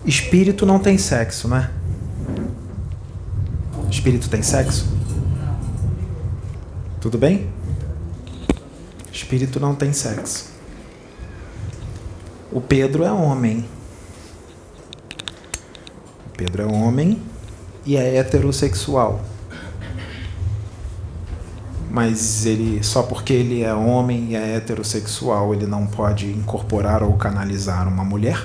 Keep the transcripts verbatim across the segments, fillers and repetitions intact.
Espírito não tem sexo, né? Espírito tem sexo? Tudo bem? Espírito não tem sexo. O Pedro é homem. O Pedro é homem e é heterossexual. Mas ele, só porque ele é homem e é heterossexual, ele não pode incorporar ou canalizar uma mulher?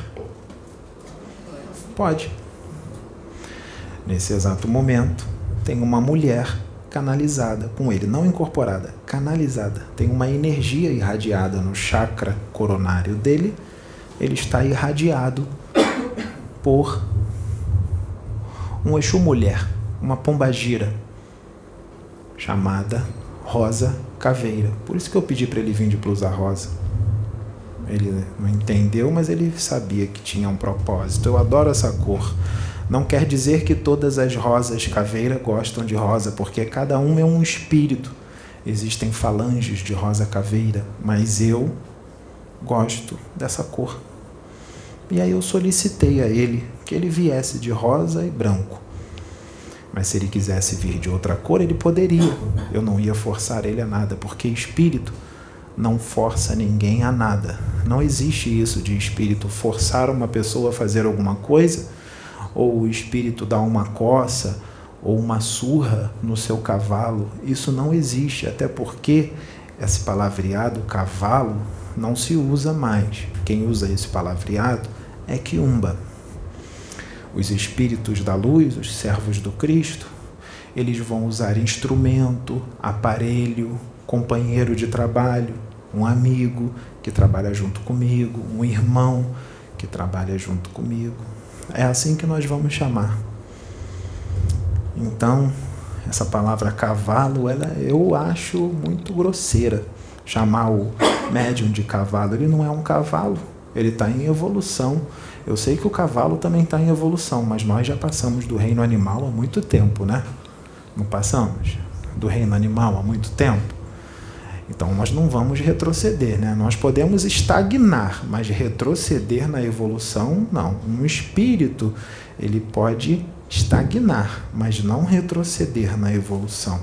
Pode. Nesse exato momento, tem uma mulher canalizada com ele, não incorporada, canalizada. Tem uma energia irradiada no chakra coronário dele. Ele está irradiado por um Exu mulher, uma pombagira, chamada Rosa Caveira. Por isso que eu pedi para ele vir de blusa rosa. Ele não entendeu, mas ele sabia que tinha um propósito. Eu adoro essa cor. Não quer dizer que todas as rosas caveira gostam de rosa, porque cada um é um espírito. Existem falanges de rosa caveira, mas eu gosto dessa cor. E aí eu solicitei a ele que ele viesse de rosa e branco. Mas se ele quisesse vir de outra cor, ele poderia. Eu não ia forçar ele a nada, porque espírito não força ninguém a nada. Não existe isso de espírito forçar uma pessoa a fazer alguma coisa, ou o espírito dar uma coça, ou uma surra no seu cavalo. Isso não existe, até porque esse palavreado cavalo não se usa mais. Quem usa esse palavreado é quiumba. Os espíritos da luz, os servos do Cristo, eles vão usar instrumento, aparelho, companheiro de trabalho, um amigo que trabalha junto comigo, um irmão que trabalha junto comigo. É assim que nós vamos chamar. Então, essa palavra cavalo, ela, eu acho muito grosseira. Chamar o médium de cavalo, ele não é um cavalo, ele está em evolução. Eu sei que o cavalo também está em evolução, mas nós já passamos do reino animal há muito tempo, né? Não passamos do reino animal há muito tempo? Então nós não vamos retroceder, né? Nós podemos estagnar, mas retroceder na evolução, não. Um espírito, ele pode estagnar, mas não retroceder na evolução,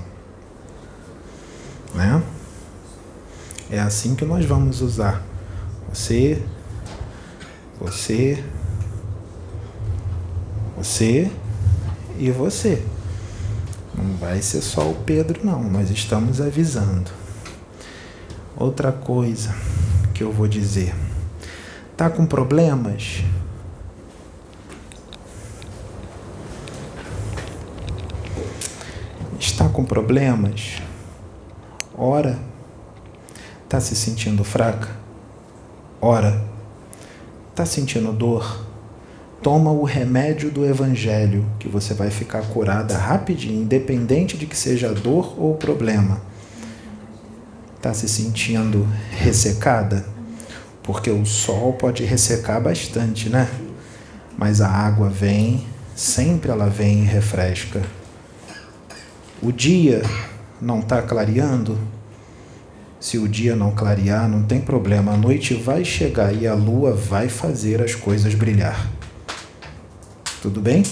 né? É assim que nós vamos usar. Você, você, você e você. Não vai ser só o Pedro, não. Nós estamos avisando. Outra coisa que eu vou dizer. Tá com problemas? Está com problemas? Ora. Tá se sentindo fraca? Ora. Tá sentindo dor? Toma o remédio do Evangelho, que você vai ficar curada rapidinho, independente de que seja dor ou problema. Está se sentindo ressecada? Porque o sol pode ressecar bastante, né? Mas a água vem, sempre ela vem e refresca. O dia não está clareando? Se o dia não clarear, não tem problema. A noite vai chegar e a lua vai fazer as coisas brilhar. Tudo bem?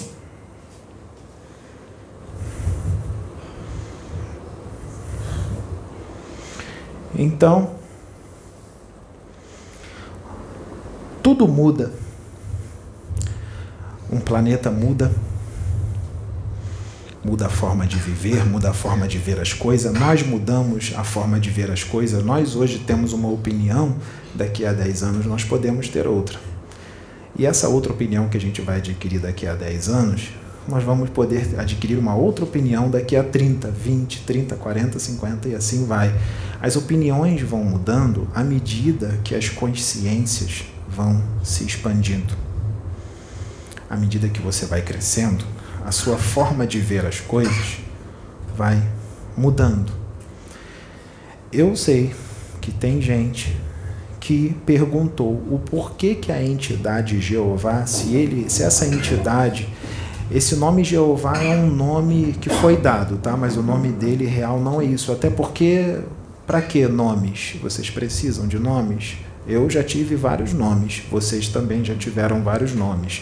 Então, tudo muda. Um planeta muda. Muda a forma de viver, muda a forma de ver as coisas. Nós mudamos a forma de ver as coisas. Nós hoje temos uma opinião, daqui a dez anos nós podemos ter outra. E essa outra opinião que a gente vai adquirir daqui a dez anos, nós vamos poder adquirir uma outra opinião daqui a trinta, vinte, trinta, quarenta, cinquenta e assim vai. As opiniões vão mudando à medida que as consciências vão se expandindo. À medida que você vai crescendo, a sua forma de ver as coisas vai mudando. Eu sei que tem gente que perguntou o porquê que a entidade Jeová, se, ele, se essa entidade, esse nome Jeová é um nome que foi dado, tá? Mas o nome dele real não é isso. Até porque, para que nomes? Vocês precisam de nomes? Eu já tive vários nomes, vocês também já tiveram vários nomes.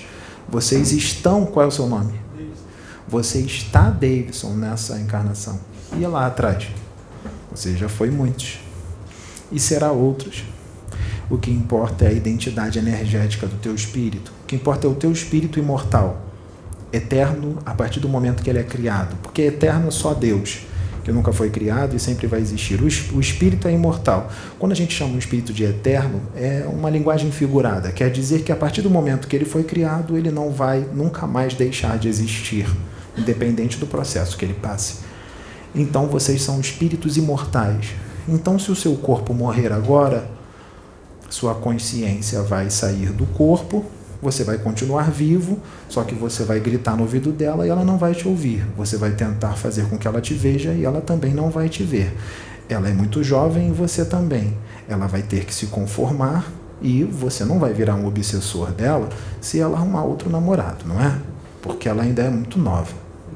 Vocês estão... Qual é o seu nome? Você está, Davidson, nessa encarnação. E lá atrás? Você já foi muitos. E será outros. O que importa é a identidade energética do teu espírito. O que importa é o teu espírito imortal, eterno a partir do momento que ele é criado. Porque eterno é só Deus, que nunca foi criado e sempre vai existir. O espírito é imortal. Quando a gente chama um espírito de eterno, é uma linguagem figurada. Quer dizer que a partir do momento que ele foi criado, ele não vai nunca mais deixar de existir, independente do processo que ele passe. Então vocês são espíritos imortais. Então, se o seu corpo morrer agora, sua consciência vai sair do corpo, você vai continuar vivo, só que você vai gritar no ouvido dela e ela não vai te ouvir. Você vai tentar fazer com que ela te veja e ela também não vai te ver. Ela é muito jovem e você também. Ela vai ter que se conformar e você não vai virar um obsessor dela se ela arrumar outro namorado, não é? Porque ela ainda é muito nova.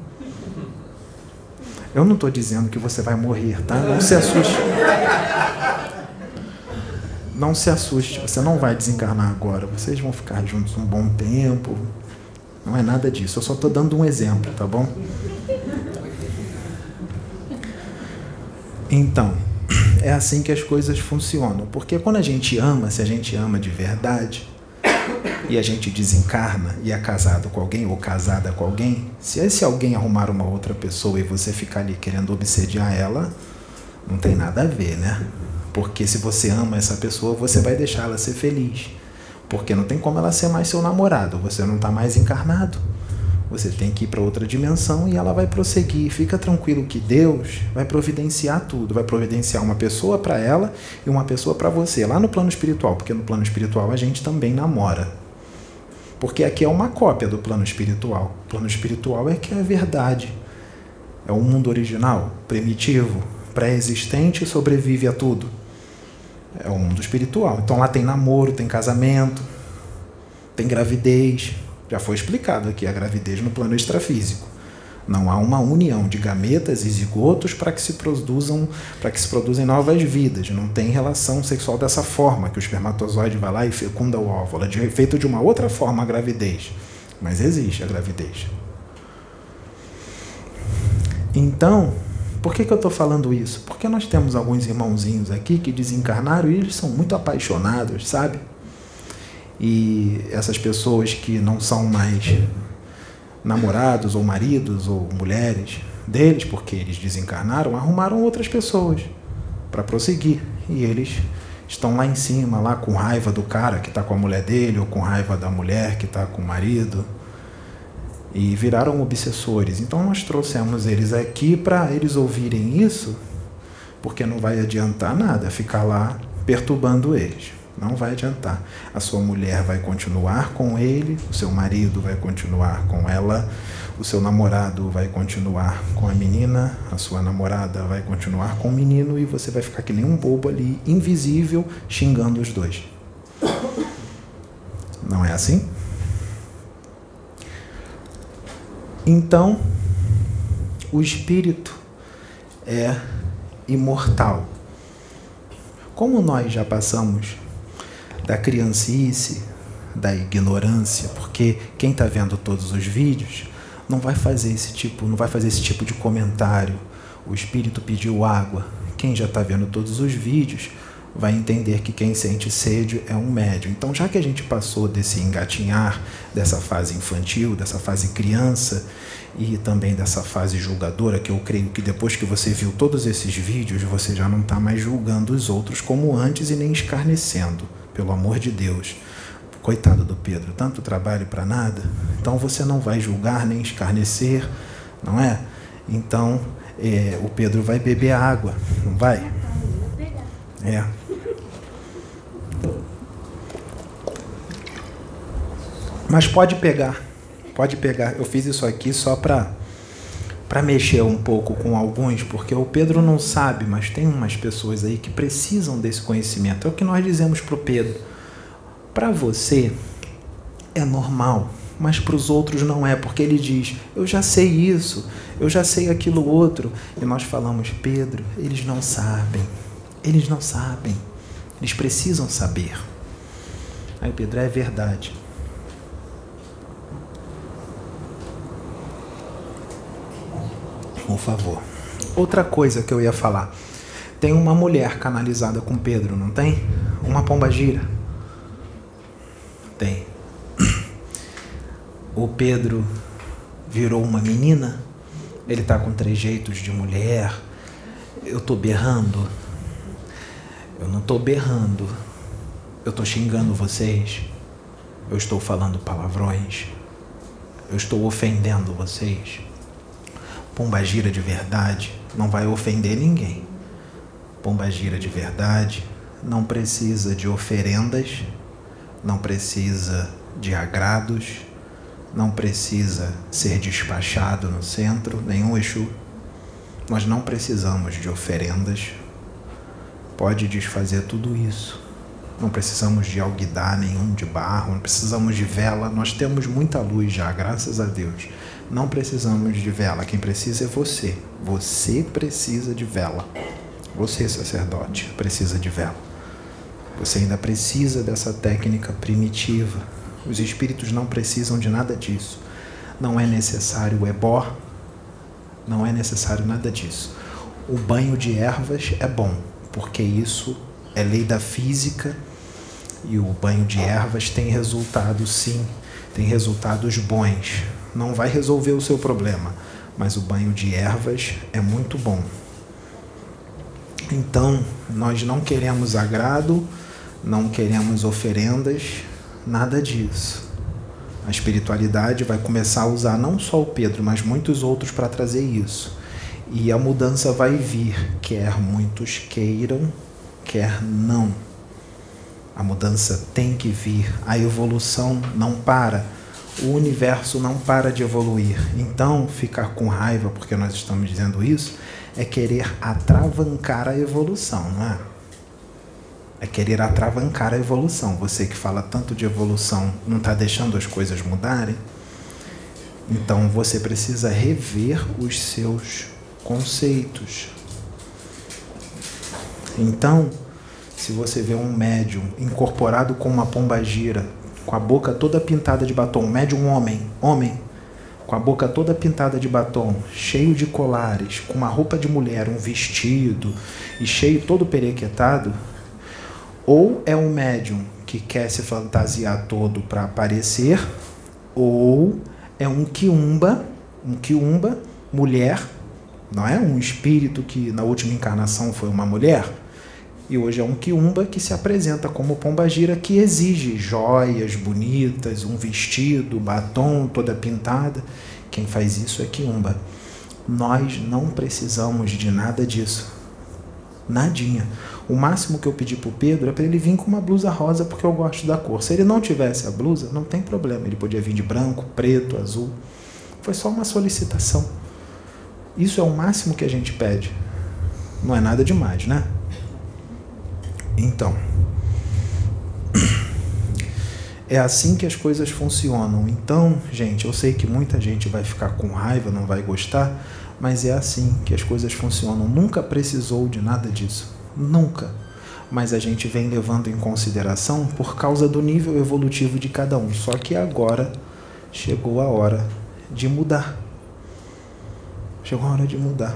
Eu não estou dizendo que você vai morrer, tá? Não se assuste. Não se assuste, você não vai desencarnar agora. Vocês vão ficar juntos um bom tempo. Não é nada disso, eu só estou dando um exemplo, tá bom? Então, é assim que as coisas funcionam. Porque quando a gente ama, se a gente ama de verdade, e a gente desencarna e é casado com alguém ou casada com alguém, se esse alguém arrumar uma outra pessoa e você ficar ali querendo obsediar ela, não tem nada a ver, né? Porque se você ama essa pessoa, você vai deixar ela ser feliz. Porque não tem como ela ser mais seu namorado, você não está mais encarnado. Você tem que ir para outra dimensão e ela vai prosseguir. Fica tranquilo que Deus vai providenciar tudo. Vai providenciar uma pessoa para ela e uma pessoa para você, lá no plano espiritual. Porque no plano espiritual a gente também namora. Porque aqui é uma cópia do plano espiritual. O plano espiritual é que é a verdade. É o mundo original, primitivo, pré-existente e sobrevive a tudo. É o mundo espiritual. Então lá tem namoro, tem casamento, tem gravidez. Já foi explicado aqui a gravidez no plano extrafísico. Não há uma união de gametas e zigotos para que se produzam, para que se produzem novas vidas. Não tem relação sexual dessa forma, que o espermatozoide vai lá e fecunda o óvulo. É feito de uma outra forma a gravidez. Mas existe a gravidez. Então, por que que eu estou falando isso? Porque nós temos alguns irmãozinhos aqui que desencarnaram e eles são muito apaixonados, sabe? E essas pessoas que não são mais namorados ou maridos ou mulheres deles, porque eles desencarnaram, arrumaram outras pessoas para prosseguir. E eles estão lá em cima, lá com raiva do cara que está com a mulher dele, ou com raiva da mulher que está com o marido, e viraram obsessores. Então nós trouxemos eles aqui para eles ouvirem isso, porque não vai adiantar nada ficar lá perturbando eles. Não vai adiantar. A sua mulher vai continuar com ele, o seu marido vai continuar com ela, o seu namorado vai continuar com a menina, a sua namorada vai continuar com o menino e você vai ficar que nem um bobo ali, invisível, xingando os dois. Não é assim? Então, o espírito é imortal. Como nós já passamos da criancice, da ignorância, porque quem está vendo todos os vídeos não vai fazer esse tipo, não vai fazer esse tipo de comentário. O espírito pediu água. Quem já está vendo todos os vídeos vai entender que quem sente sede é um médium. Então, já que a gente passou desse engatinhar, dessa fase infantil, dessa fase criança e também dessa fase julgadora, que eu creio que depois que você viu todos esses vídeos, você já não está mais julgando os outros como antes e nem escarnecendo. Pelo amor de Deus. Coitado do Pedro, tanto trabalho para nada. Então você não vai julgar nem escarnecer, não é? Então é, o Pedro vai beber água, não vai? É. Mas pode pegar, pode pegar. Eu fiz isso aqui só para para mexer um pouco com alguns, porque o Pedro não sabe, mas tem umas pessoas aí que precisam desse conhecimento. É o que nós dizemos para o Pedro. Para você é normal, mas para os outros não é, porque ele diz, eu já sei isso, eu já sei aquilo outro. E nós falamos, Pedro, eles não sabem, eles não sabem, eles precisam saber. Aí Pedro, é verdade. Por favor. Outra coisa que eu ia falar. Tem uma mulher canalizada com Pedro, não tem? Uma pombagira. Tem. O Pedro virou uma menina. Ele tá com trejeitos de mulher. Eu tô berrando. Eu não tô berrando. Eu tô xingando vocês. Eu estou falando palavrões. Eu estou ofendendo vocês. Pombagira de verdade não vai ofender ninguém. Pombagira de verdade não precisa de oferendas, não precisa de agrados, não precisa ser despachado no centro, nenhum Exu. Nós não precisamos de oferendas. Pode desfazer tudo isso. Não precisamos de alguidar nenhum de barro, não precisamos de vela. Nós temos muita luz já, graças a Deus. Não precisamos de vela. Quem precisa é você. Você precisa de vela. Você, sacerdote, precisa de vela. Você ainda precisa dessa técnica primitiva. Os espíritos não precisam de nada disso. Não é necessário o ebó. Não é necessário nada disso. O banho de ervas é bom, porque isso é lei da física. E o banho de ervas tem resultados, sim. Tem resultados bons. Não vai resolver o seu problema, mas o banho de ervas é muito bom. Então, nós não queremos agrado, não queremos oferendas, nada disso. A espiritualidade vai começar a usar não só o Pedro, mas muitos outros para trazer isso. E a mudança vai vir, quer muitos queiram, quer não. A mudança tem que vir, a evolução não para. O universo não para de evoluir. Então, ficar com raiva porque nós estamos dizendo isso é querer atravancar a evolução, não é? É querer atravancar a evolução. Você que fala tanto de evolução não está deixando as coisas mudarem? Então, você precisa rever os seus conceitos. Então, se você vê um médium incorporado com uma pombagira, com a boca toda pintada de batom, médium homem, homem, com a boca toda pintada de batom, cheio de colares, com uma roupa de mulher, um vestido, e cheio todo perequetado, ou é um médium que quer se fantasiar todo para aparecer, ou é um quiumba, um quiumba, mulher, não é? Um espírito que na última encarnação foi uma mulher, e hoje é um quiumba que se apresenta como pombagira, que exige joias bonitas, um vestido, batom, toda pintada. Quem faz isso é quiumba. Nós não precisamos de nada disso. Nadinha. O máximo que eu pedi para o Pedro é para ele vir com uma blusa rosa, porque eu gosto da cor. Se ele não tivesse a blusa, não tem problema. Ele podia vir de branco, preto, azul. Foi só uma solicitação. Isso é o máximo que a gente pede. Não é nada demais, né? Então, é assim que as coisas funcionam. Então, gente, eu sei que muita gente vai ficar com raiva, não vai gostar, mas é assim que as coisas funcionam. Nunca precisou de nada disso. Nunca. Mas a gente vem levando em consideração por causa do nível evolutivo de cada um. Só que agora chegou a hora de mudar. Chegou a hora de mudar.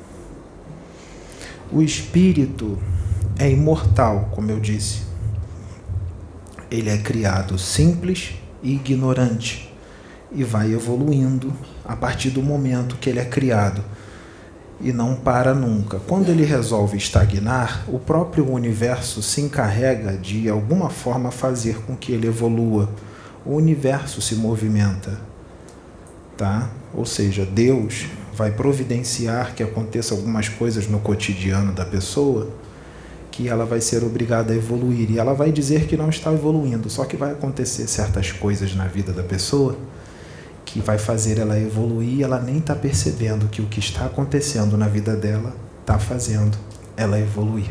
O espírito é imortal, como eu disse. Ele é criado simples e ignorante e vai evoluindo a partir do momento que ele é criado e não para nunca. Quando ele resolve estagnar, o próprio universo se encarrega de, de alguma forma fazer com que ele evolua. O universo se movimenta, tá? Ou seja, Deus vai providenciar que aconteça algumas coisas no cotidiano da pessoa, que ela vai ser obrigada a evoluir, e ela vai dizer que não está evoluindo, só que vai acontecer certas coisas na vida da pessoa que vai fazer ela evoluir, e ela nem está percebendo que o que está acontecendo na vida dela está fazendo ela evoluir.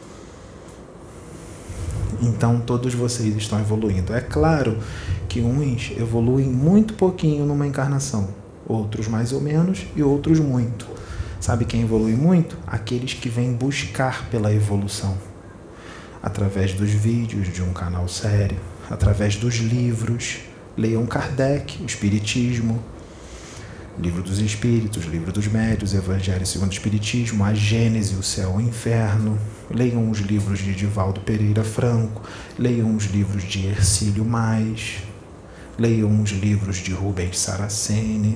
Então todos vocês estão evoluindo. É claro que uns evoluem muito pouquinho numa encarnação, outros mais ou menos e outros muito. Sabe quem evolui muito? Aqueles que vêm buscar pela evolução. Através dos vídeos de um canal sério, através dos livros. Leiam Kardec, o Espiritismo. Livro dos Espíritos, Livro dos Médios, Evangelho segundo o Espiritismo, a Gênese, o Céu e o Inferno. Leiam os livros de Divaldo Pereira Franco, leiam os livros de Hercílio Mais, leiam os livros de Rubens Saraceni.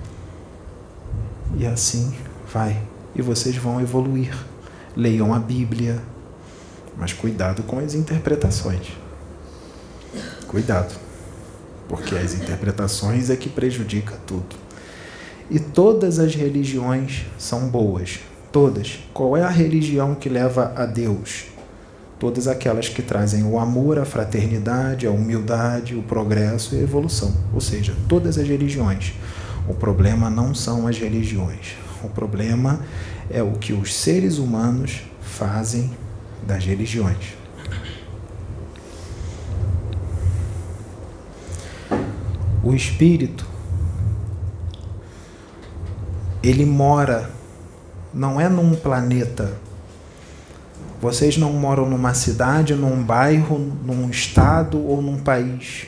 E assim vai. E vocês vão evoluir. Leiam a Bíblia, mas cuidado com as interpretações. Cuidado, porque as interpretações é que prejudica tudo. E todas as religiões são boas. Todas. Qual é a religião que leva a Deus? Todas aquelas que trazem o amor, a fraternidade, a humildade, o progresso e a evolução. Ou seja, todas as religiões. O problema não são as religiões. O problema é o que os seres humanos fazem das religiões. O espírito, ele mora, não é num planeta. Vocês não moram numa cidade, num bairro, num estado ou num país.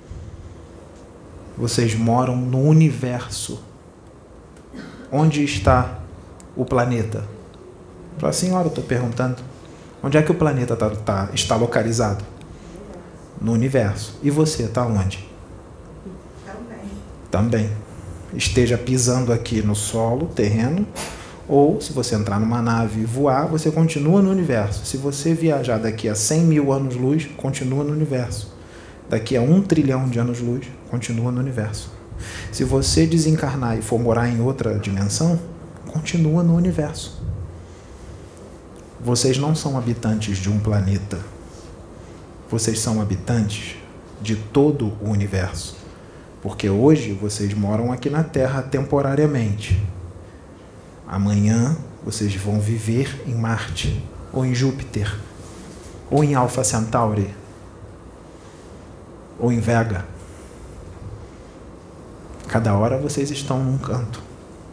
Vocês moram no universo. Onde está o planeta? Para a senhora, eu estou perguntando. Onde é que o planeta tá, tá, está localizado? No universo. E você está onde? Também. Também. Esteja pisando aqui no solo, terreno, ou se você entrar numa nave e voar, você continua no universo. Se você viajar daqui a cem mil anos-luz, continua no universo. Daqui a um trilhão de anos-luz, continua no universo. Se você desencarnar e for morar em outra dimensão, continua no universo. Vocês não são habitantes de um planeta. Vocês são habitantes de todo o universo. Porque hoje vocês moram aqui na Terra temporariamente. Amanhã vocês vão viver em Marte, ou em Júpiter, ou em Alpha Centauri, ou em Vega. Cada hora vocês estão num canto.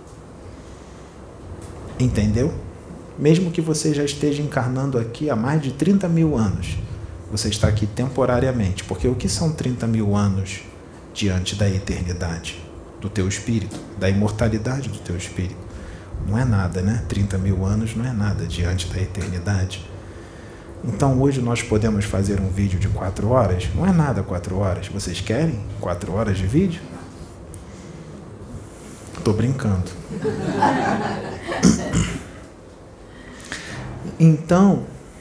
Entendeu? Mesmo que você já esteja encarnando aqui há mais de trinta mil anos, você está aqui temporariamente. Porque o que são trinta mil anos diante da eternidade do teu espírito, da imortalidade do teu espírito? Não é nada, né? trinta mil anos não é nada diante da eternidade. Então hoje nós podemos fazer um vídeo de quatro horas? Não é nada quatro horas. Vocês querem quatro horas de vídeo? Estou brincando. Então,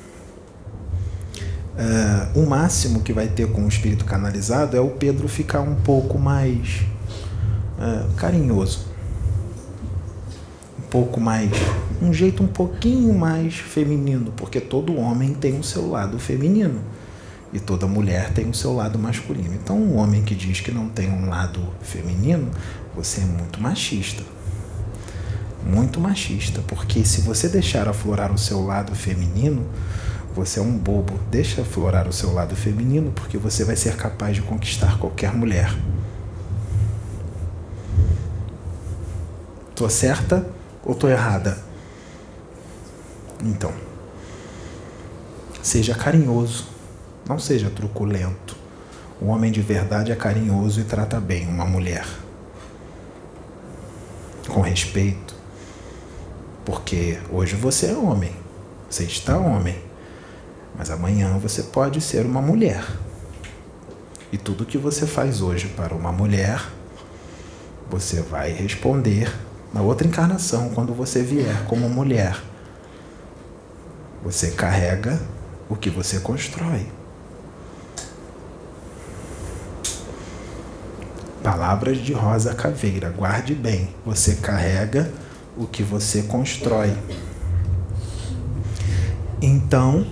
é, o máximo que vai ter com o espírito canalizado é o Pedro ficar um pouco mais é, carinhoso. Um pouco mais, um jeito um pouquinho mais feminino, porque todo homem tem o seu lado feminino e toda mulher tem o seu lado masculino. Então, um homem que diz que não tem um lado feminino, você é muito machista. Muito machista, porque se você deixar aflorar o seu lado feminino, você é um bobo. Deixa aflorar o seu lado feminino, porque você vai ser capaz de conquistar qualquer mulher. Tô certa ou tô errada? Então, seja carinhoso, não seja truculento. O homem de verdade é carinhoso e trata bem uma mulher. Com respeito. Porque hoje você é homem, você está homem, mas amanhã você pode ser uma mulher. E tudo que você faz hoje para uma mulher, você vai responder na outra encarnação, quando você vier como mulher. Você carrega o que você constrói. Palavras de Rosa Caveira, guarde bem, você carrega o que você constrói. Então,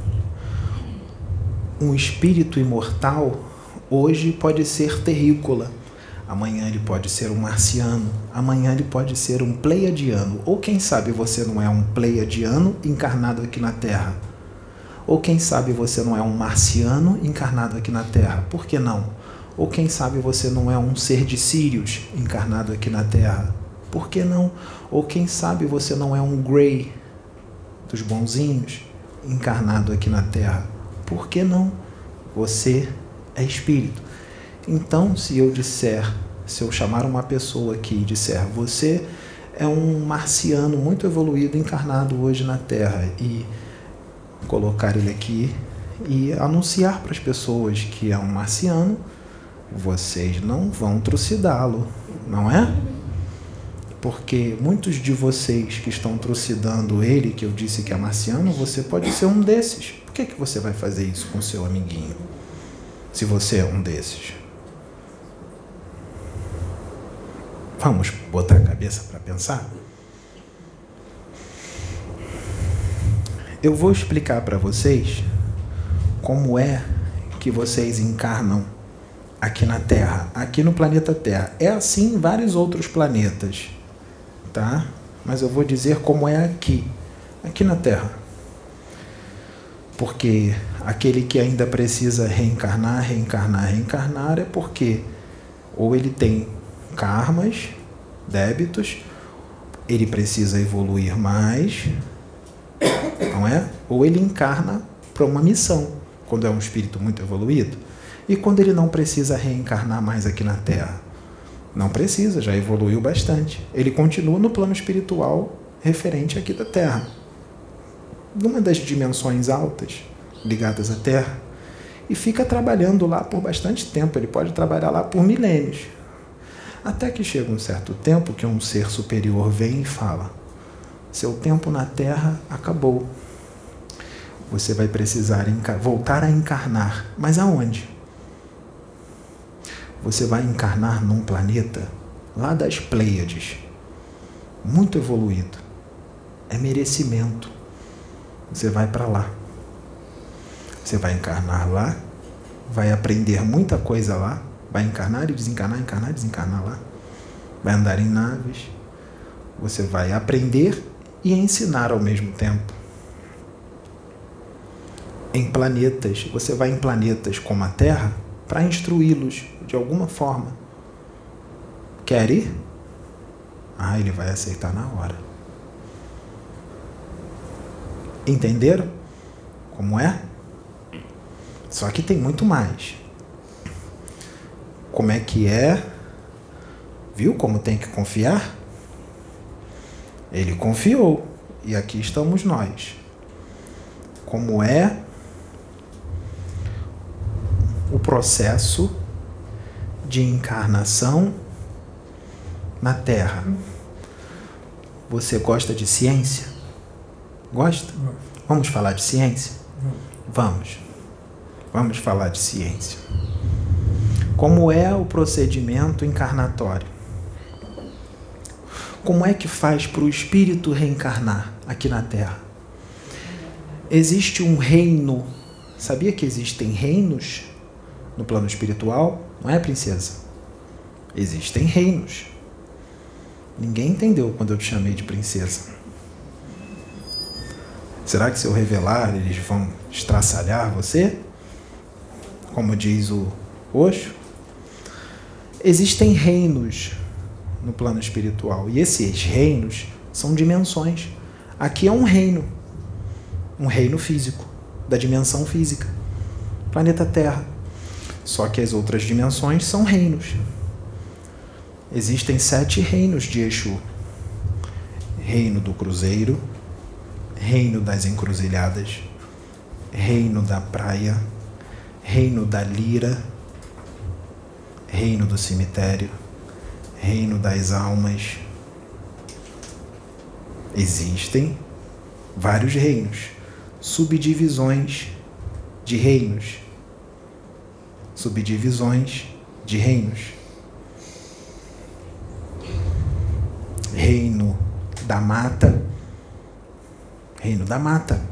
um espírito imortal hoje pode ser terrícola, amanhã ele pode ser um marciano, amanhã ele pode ser um pleiadiano, ou quem sabe você não é um pleiadiano encarnado aqui na Terra, ou quem sabe você não é um marciano encarnado aqui na Terra, por que não? Ou quem sabe você não é um ser de Sírios encarnado aqui na Terra, por que não? Ou quem sabe você não é um Grey dos bonzinhos encarnado aqui na Terra, por que não? Você é espírito. Então, se eu disser se eu chamar uma pessoa aqui e disser, você é um marciano muito evoluído, encarnado hoje na Terra, e colocar ele aqui e anunciar para as pessoas que é um marciano, vocês não vão trucidá-lo, não é? Porque muitos de vocês que estão trucidando ele, que eu disse que é marciano, você pode ser um desses. Por que, que você vai fazer isso com seu amiguinho, se você é um desses? Vamos botar a cabeça para pensar? Eu vou explicar para vocês como é que vocês encarnam aqui na Terra, aqui no planeta Terra. É assim em vários outros planetas, tá? Mas eu vou dizer como é aqui, aqui na Terra. Porque aquele que ainda precisa reencarnar, reencarnar, reencarnar é porque ou ele tem karmas, débitos, ele precisa evoluir mais, não é? Ou ele encarna para uma missão, quando é um espírito muito evoluído. E quando ele não precisa reencarnar mais aqui na Terra? Não precisa, já evoluiu bastante. Ele continua no plano espiritual referente aqui da Terra. Numa das dimensões altas, ligadas à Terra, e fica trabalhando lá por bastante tempo. Ele pode trabalhar lá por milênios. Até que chega um certo tempo que um ser superior vem e fala, seu tempo na Terra acabou. Você vai precisar voltar a encarnar. Mas aonde? Você vai encarnar num planeta lá das Pleiades, muito evoluído. É merecimento. Você vai para lá. Você vai encarnar lá, vai aprender muita coisa lá, vai encarnar e desencarnar, encarnar e desencarnar lá. Vai andar em naves. Você vai aprender e ensinar ao mesmo tempo. Em planetas, você vai em planetas como a Terra para instruí-los de alguma forma. Quer ir? Ah, ele vai aceitar na hora. Entenderam como é? Só que tem muito mais. Como é que é? Viu como tem que confiar? Ele confiou. E aqui estamos nós. Como é o processo de encarnação na Terra? Você gosta de ciência? Gosta? Vamos falar de ciência? Vamos. Vamos falar de ciência. Como é o procedimento encarnatório? Como é que faz para o espírito reencarnar aqui na Terra? Existe um reino. Sabia que existem reinos no plano espiritual? Não é, princesa? Existem reinos. Ninguém entendeu quando eu te chamei de princesa. Será que se eu revelar, eles vão estraçalhar você? Como diz o Osho? Existem reinos no plano espiritual. E esses reinos são dimensões. Aqui é um reino. Um reino físico, da dimensão física. Planeta Terra. Só que as outras dimensões são reinos. Existem sete reinos de Exu. Reino do Cruzeiro, Reino das Encruzilhadas, Reino da Praia, Reino da Lira, Reino do Cemitério, Reino das Almas. Existem vários reinos, subdivisões de reinos. Subdivisões de reinos. Reino da Mata, Reino da Mata,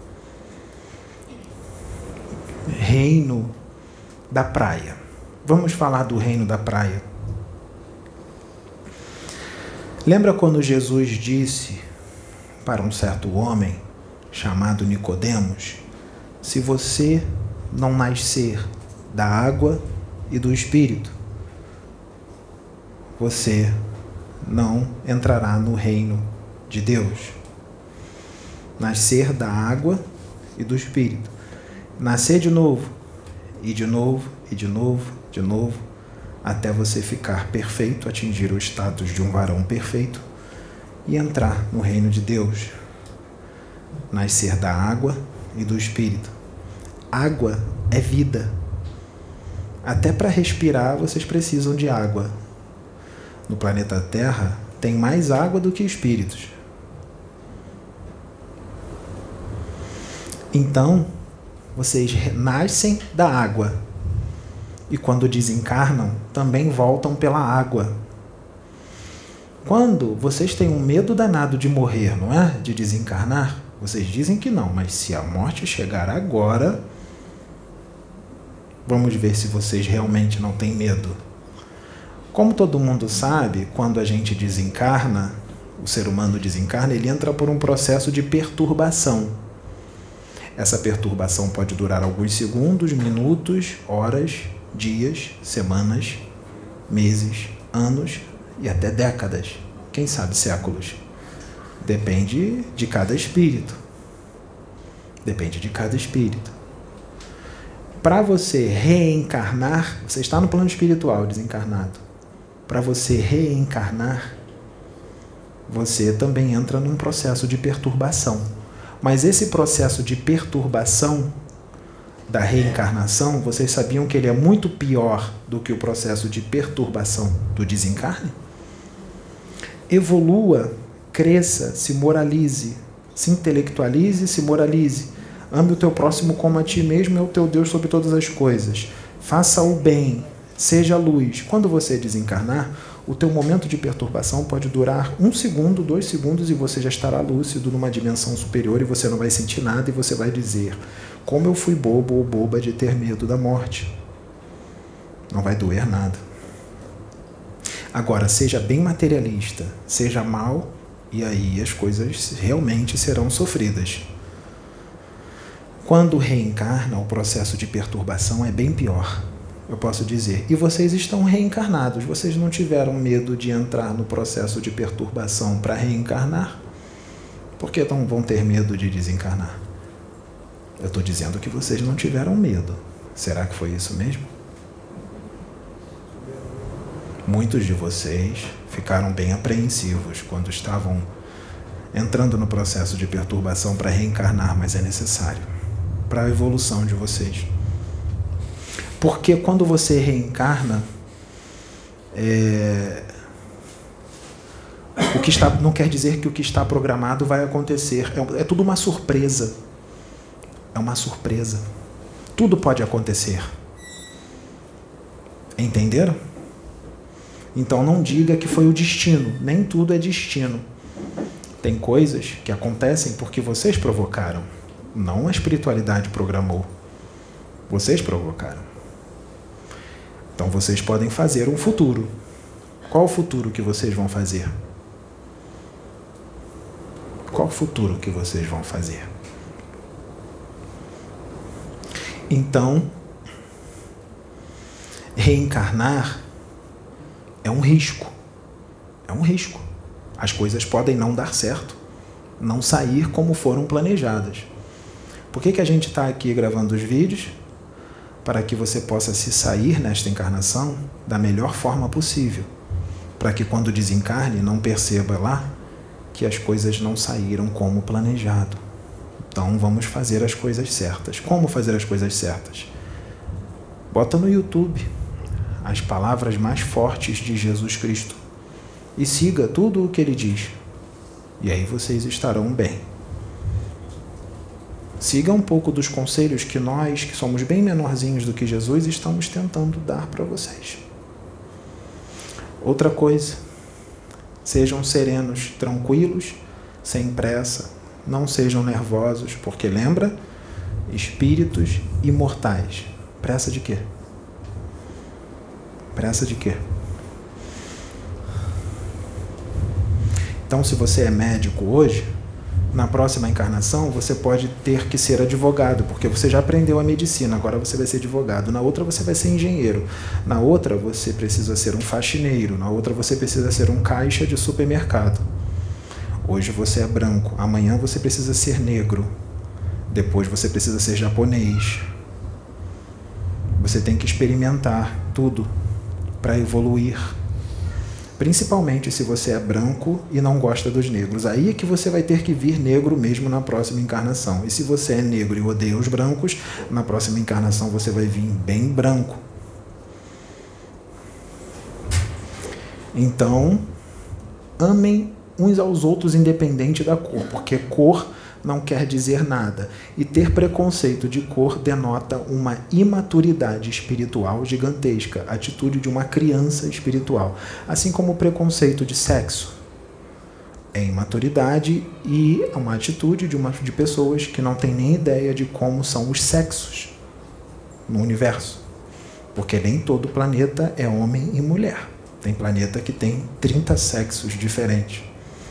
Reino da Praia. Vamos falar do Reino da Praia. Lembra quando Jesus disse para um certo homem chamado Nicodemos, se você não nascer da água e do Espírito, você não entrará no reino de Deus. Nascer da água e do Espírito. Nascer de novo, e de novo, e de novo, de novo, até você ficar perfeito, atingir o status de um varão perfeito e entrar no reino de Deus. Nascer da água e do Espírito. Água é vida. Até para respirar vocês precisam de água. No planeta Terra tem mais água do que espíritos. Então, vocês nascem da água e quando desencarnam, também voltam pela água. Quando vocês têm um medo danado de morrer, não é? De desencarnar, vocês dizem que não, mas se a morte chegar agora, vamos ver se vocês realmente não têm medo. Como todo mundo sabe, quando a gente desencarna, o ser humano desencarna, ele entra por um processo de perturbação. Essa perturbação pode durar alguns segundos, minutos, horas, dias, semanas, meses, anos e até décadas. Quem sabe séculos. Depende de cada espírito. Depende de cada espírito. Para você reencarnar, você está no plano espiritual, desencarnado. Para você reencarnar, você também entra num processo de perturbação. Mas esse processo de perturbação da reencarnação, vocês sabiam que ele é muito pior do que o processo de perturbação do desencarne? Evolua, cresça, se moralize, se intelectualize, se moralize. Ame o teu próximo como a ti mesmo, é o teu Deus sobre todas as coisas. Faça o bem, seja luz. Quando você desencarnar, o teu momento de perturbação pode durar um segundo, dois segundos e você já estará lúcido numa dimensão superior e você não vai sentir nada e você vai dizer: como eu fui bobo ou boba de ter medo da morte. Não vai doer nada. Agora, seja bem materialista, seja mal, e aí as coisas realmente serão sofridas. Quando reencarna, o processo de perturbação é bem pior. Eu posso dizer, e vocês estão reencarnados, vocês não tiveram medo de entrar no processo de perturbação para reencarnar? Por que não vão ter medo de desencarnar? Eu estou dizendo que vocês não tiveram medo. Será que foi isso mesmo? Muitos de vocês ficaram bem apreensivos quando estavam entrando no processo de perturbação para reencarnar, mas é necessário para a evolução de vocês. Porque quando você reencarna, é, o que está, não quer dizer que o que está programado vai acontecer. É, é tudo uma surpresa. É uma surpresa. Tudo pode acontecer. Entenderam? Então não diga que foi o destino. Nem tudo é destino. Tem coisas que acontecem porque vocês provocaram. Não a espiritualidade programou. Vocês provocaram. Então vocês podem fazer um futuro. Qual o futuro que vocês vão fazer? Qual o futuro que vocês vão fazer? Então, reencarnar é um risco. É um risco. As coisas podem não dar certo, não sair como foram planejadas. Por que que a gente está aqui gravando os vídeos? Para que você possa se sair nesta encarnação da melhor forma possível. Para que quando desencarne não perceba lá que as coisas não saíram como planejado. Então vamos fazer as coisas certas. Como fazer as coisas certas? Bota no YouTube as palavras mais fortes de Jesus Cristo e siga tudo o que ele diz. E aí vocês estarão bem. Siga um pouco dos conselhos que nós, que somos bem menorzinhos do que Jesus, estamos tentando dar para vocês. Outra coisa, sejam serenos, tranquilos, sem pressa, não sejam nervosos, porque lembra, espíritos imortais. Pressa de quê? Pressa de quê? Então, se você é médico hoje, na próxima encarnação, você pode ter que ser advogado, porque você já aprendeu a medicina, agora você vai ser advogado. Na outra, você vai ser engenheiro. Na outra, você precisa ser um faxineiro. Na outra, você precisa ser um caixa de supermercado. Hoje você é branco, amanhã você precisa ser negro. Depois você precisa ser japonês. Você tem que experimentar tudo. para evoluir. Principalmente se você é branco e não gosta dos negros. Aí é que você vai ter que vir negro mesmo na próxima encarnação. E se você é negro e odeia os brancos, na próxima encarnação você vai vir bem branco. Então, amem uns aos outros independente da cor, porque cor não quer dizer nada. E ter preconceito de cor denota uma imaturidade espiritual gigantesca, atitude de uma criança espiritual. Assim como o preconceito de sexo é imaturidade e é uma atitude de, uma, de pessoas que não têm nem ideia de como são os sexos no universo. Porque nem todo planeta é homem e mulher. Tem planeta que tem trinta sexos diferentes.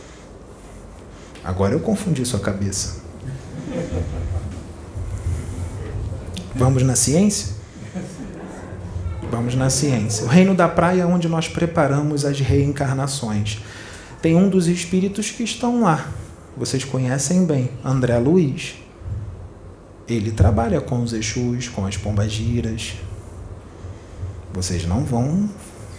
Agora eu confundi sua cabeça. Vamos na ciência? Vamos na ciência. O reino da praia é onde nós preparamos as reencarnações. Tem um dos espíritos que estão lá. Vocês conhecem bem, André Luiz. Ele trabalha com os Exus, com as pombagiras. Vocês não vão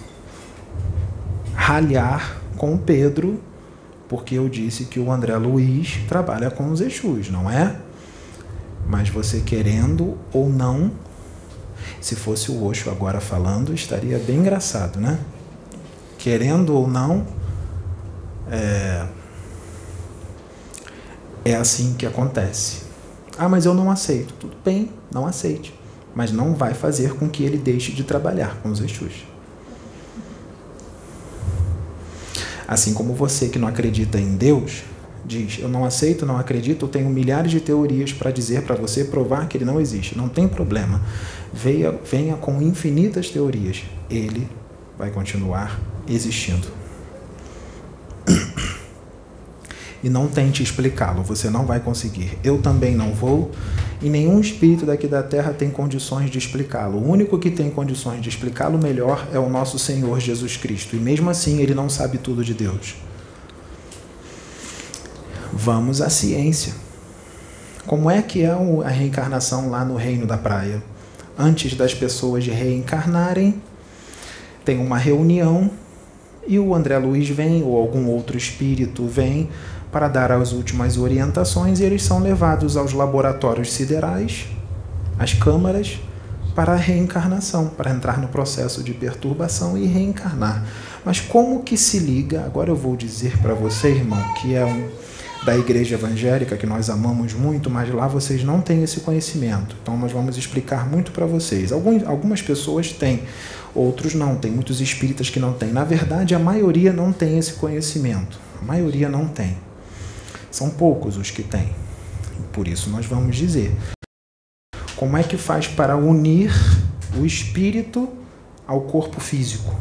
ralhar com o Pedro, porque eu disse que o André Luiz trabalha com os Exus, não é? Mas você querendo ou não, se fosse o Osho agora falando, estaria bem engraçado, né? Querendo ou não, é, é assim que acontece. Ah, mas eu não aceito. Tudo bem, não aceite. Mas não vai fazer com que ele deixe de trabalhar com os Exus. Assim como você que não acredita em Deus, diz, eu não aceito, não acredito, eu tenho milhares de teorias para dizer para você, provar que ele não existe. Não tem problema. Venha, venha com infinitas teorias. Ele vai continuar existindo. E não tente explicá-lo, você não vai conseguir. Eu também não vou, e nenhum espírito daqui da Terra tem condições de explicá-lo. O único que tem condições de explicá-lo melhor é o nosso Senhor Jesus Cristo. E mesmo assim, ele não sabe tudo de Deus. Vamos à ciência. Como é que é a reencarnação lá no Reino da Praia? Antes das pessoas reencarnarem, tem uma reunião e o André Luiz vem, ou algum outro espírito vem, para dar as últimas orientações, e eles são levados aos laboratórios siderais, às câmaras, para a reencarnação, para entrar no processo de perturbação e reencarnar. Mas como que se liga? Agora eu vou dizer para você, irmão, que é um da igreja evangélica, que nós amamos muito, mas lá vocês não têm esse conhecimento. Então nós vamos explicar muito para vocês. Alguns, algumas pessoas têm, outros não. Tem muitos espíritas que não têm. Na verdade, a maioria não tem esse conhecimento. A maioria não tem. São poucos os que têm. Por isso nós vamos dizer. Como é que faz para unir o espírito ao corpo físico?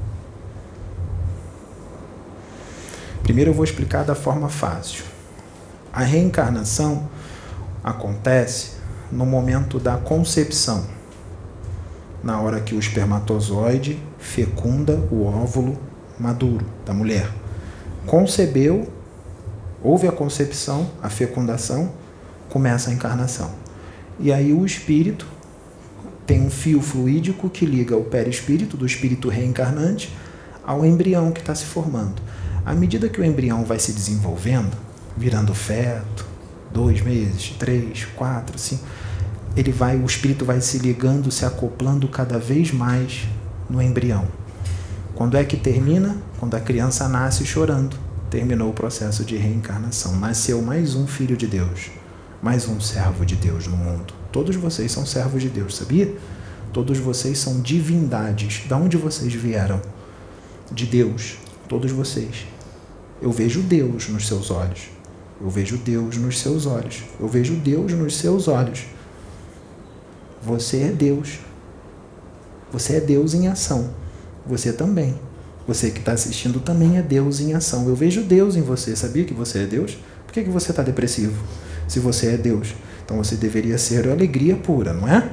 Primeiro eu vou explicar da forma fácil. A reencarnação acontece no momento da concepção, na hora que o espermatozoide fecunda o óvulo maduro da mulher. Concebeu, houve a concepção, a fecundação, começa a encarnação. E aí o espírito tem um fio fluídico que liga o perispírito do espírito reencarnante ao embrião que está se formando. À medida que o embrião vai se desenvolvendo, virando feto, dois meses, três, quatro, cinco, ele vai, o espírito vai se ligando, se acoplando cada vez mais no embrião. Quando é que termina? Quando a criança nasce chorando. Terminou o processo de reencarnação. Nasceu mais um filho de Deus, mais um servo de Deus no mundo. Todos vocês são servos de Deus, sabia? Todos vocês são divindades. De onde vocês vieram? De Deus. Todos vocês. Eu vejo Deus nos seus olhos. Eu vejo Deus nos seus olhos. Eu vejo Deus nos seus olhos. Você é Deus. Você é Deus em ação. Você também. Você que está assistindo também é Deus em ação. Eu vejo Deus em você. Sabia que você é Deus? Por que, que você está depressivo? Se você é Deus. Então você deveria ser alegria pura, não é?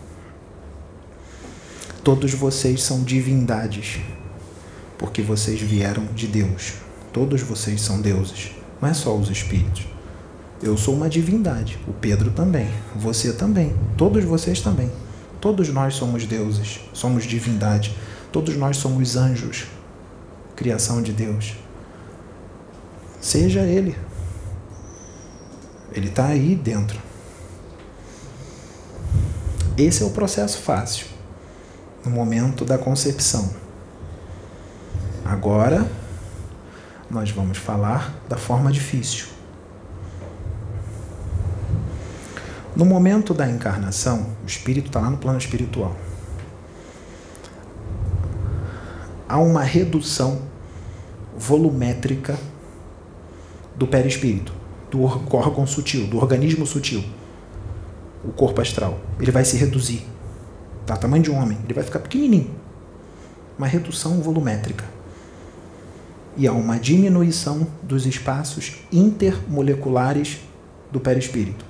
Todos vocês são divindades. Porque vocês vieram de Deus. Todos vocês são deuses. Não é só os espíritos. Eu sou uma divindade. O Pedro também. Você também. Todos vocês também. Todos nós somos deuses, somos divindade. Todos nós somos anjos, criação de Deus. Seja Ele. Ele está aí dentro. Esse é o processo fácil, no momento da concepção. Agora, nós vamos falar da forma difícil. No momento da encarnação, o espírito está lá no plano espiritual. Há uma redução volumétrica do perispírito, do órgão sutil, do organismo sutil, o corpo astral. Ele vai se reduzir. Tá, tamanho de um homem. Ele vai ficar pequenininho. Uma redução volumétrica. E há uma diminuição dos espaços intermoleculares do perispírito.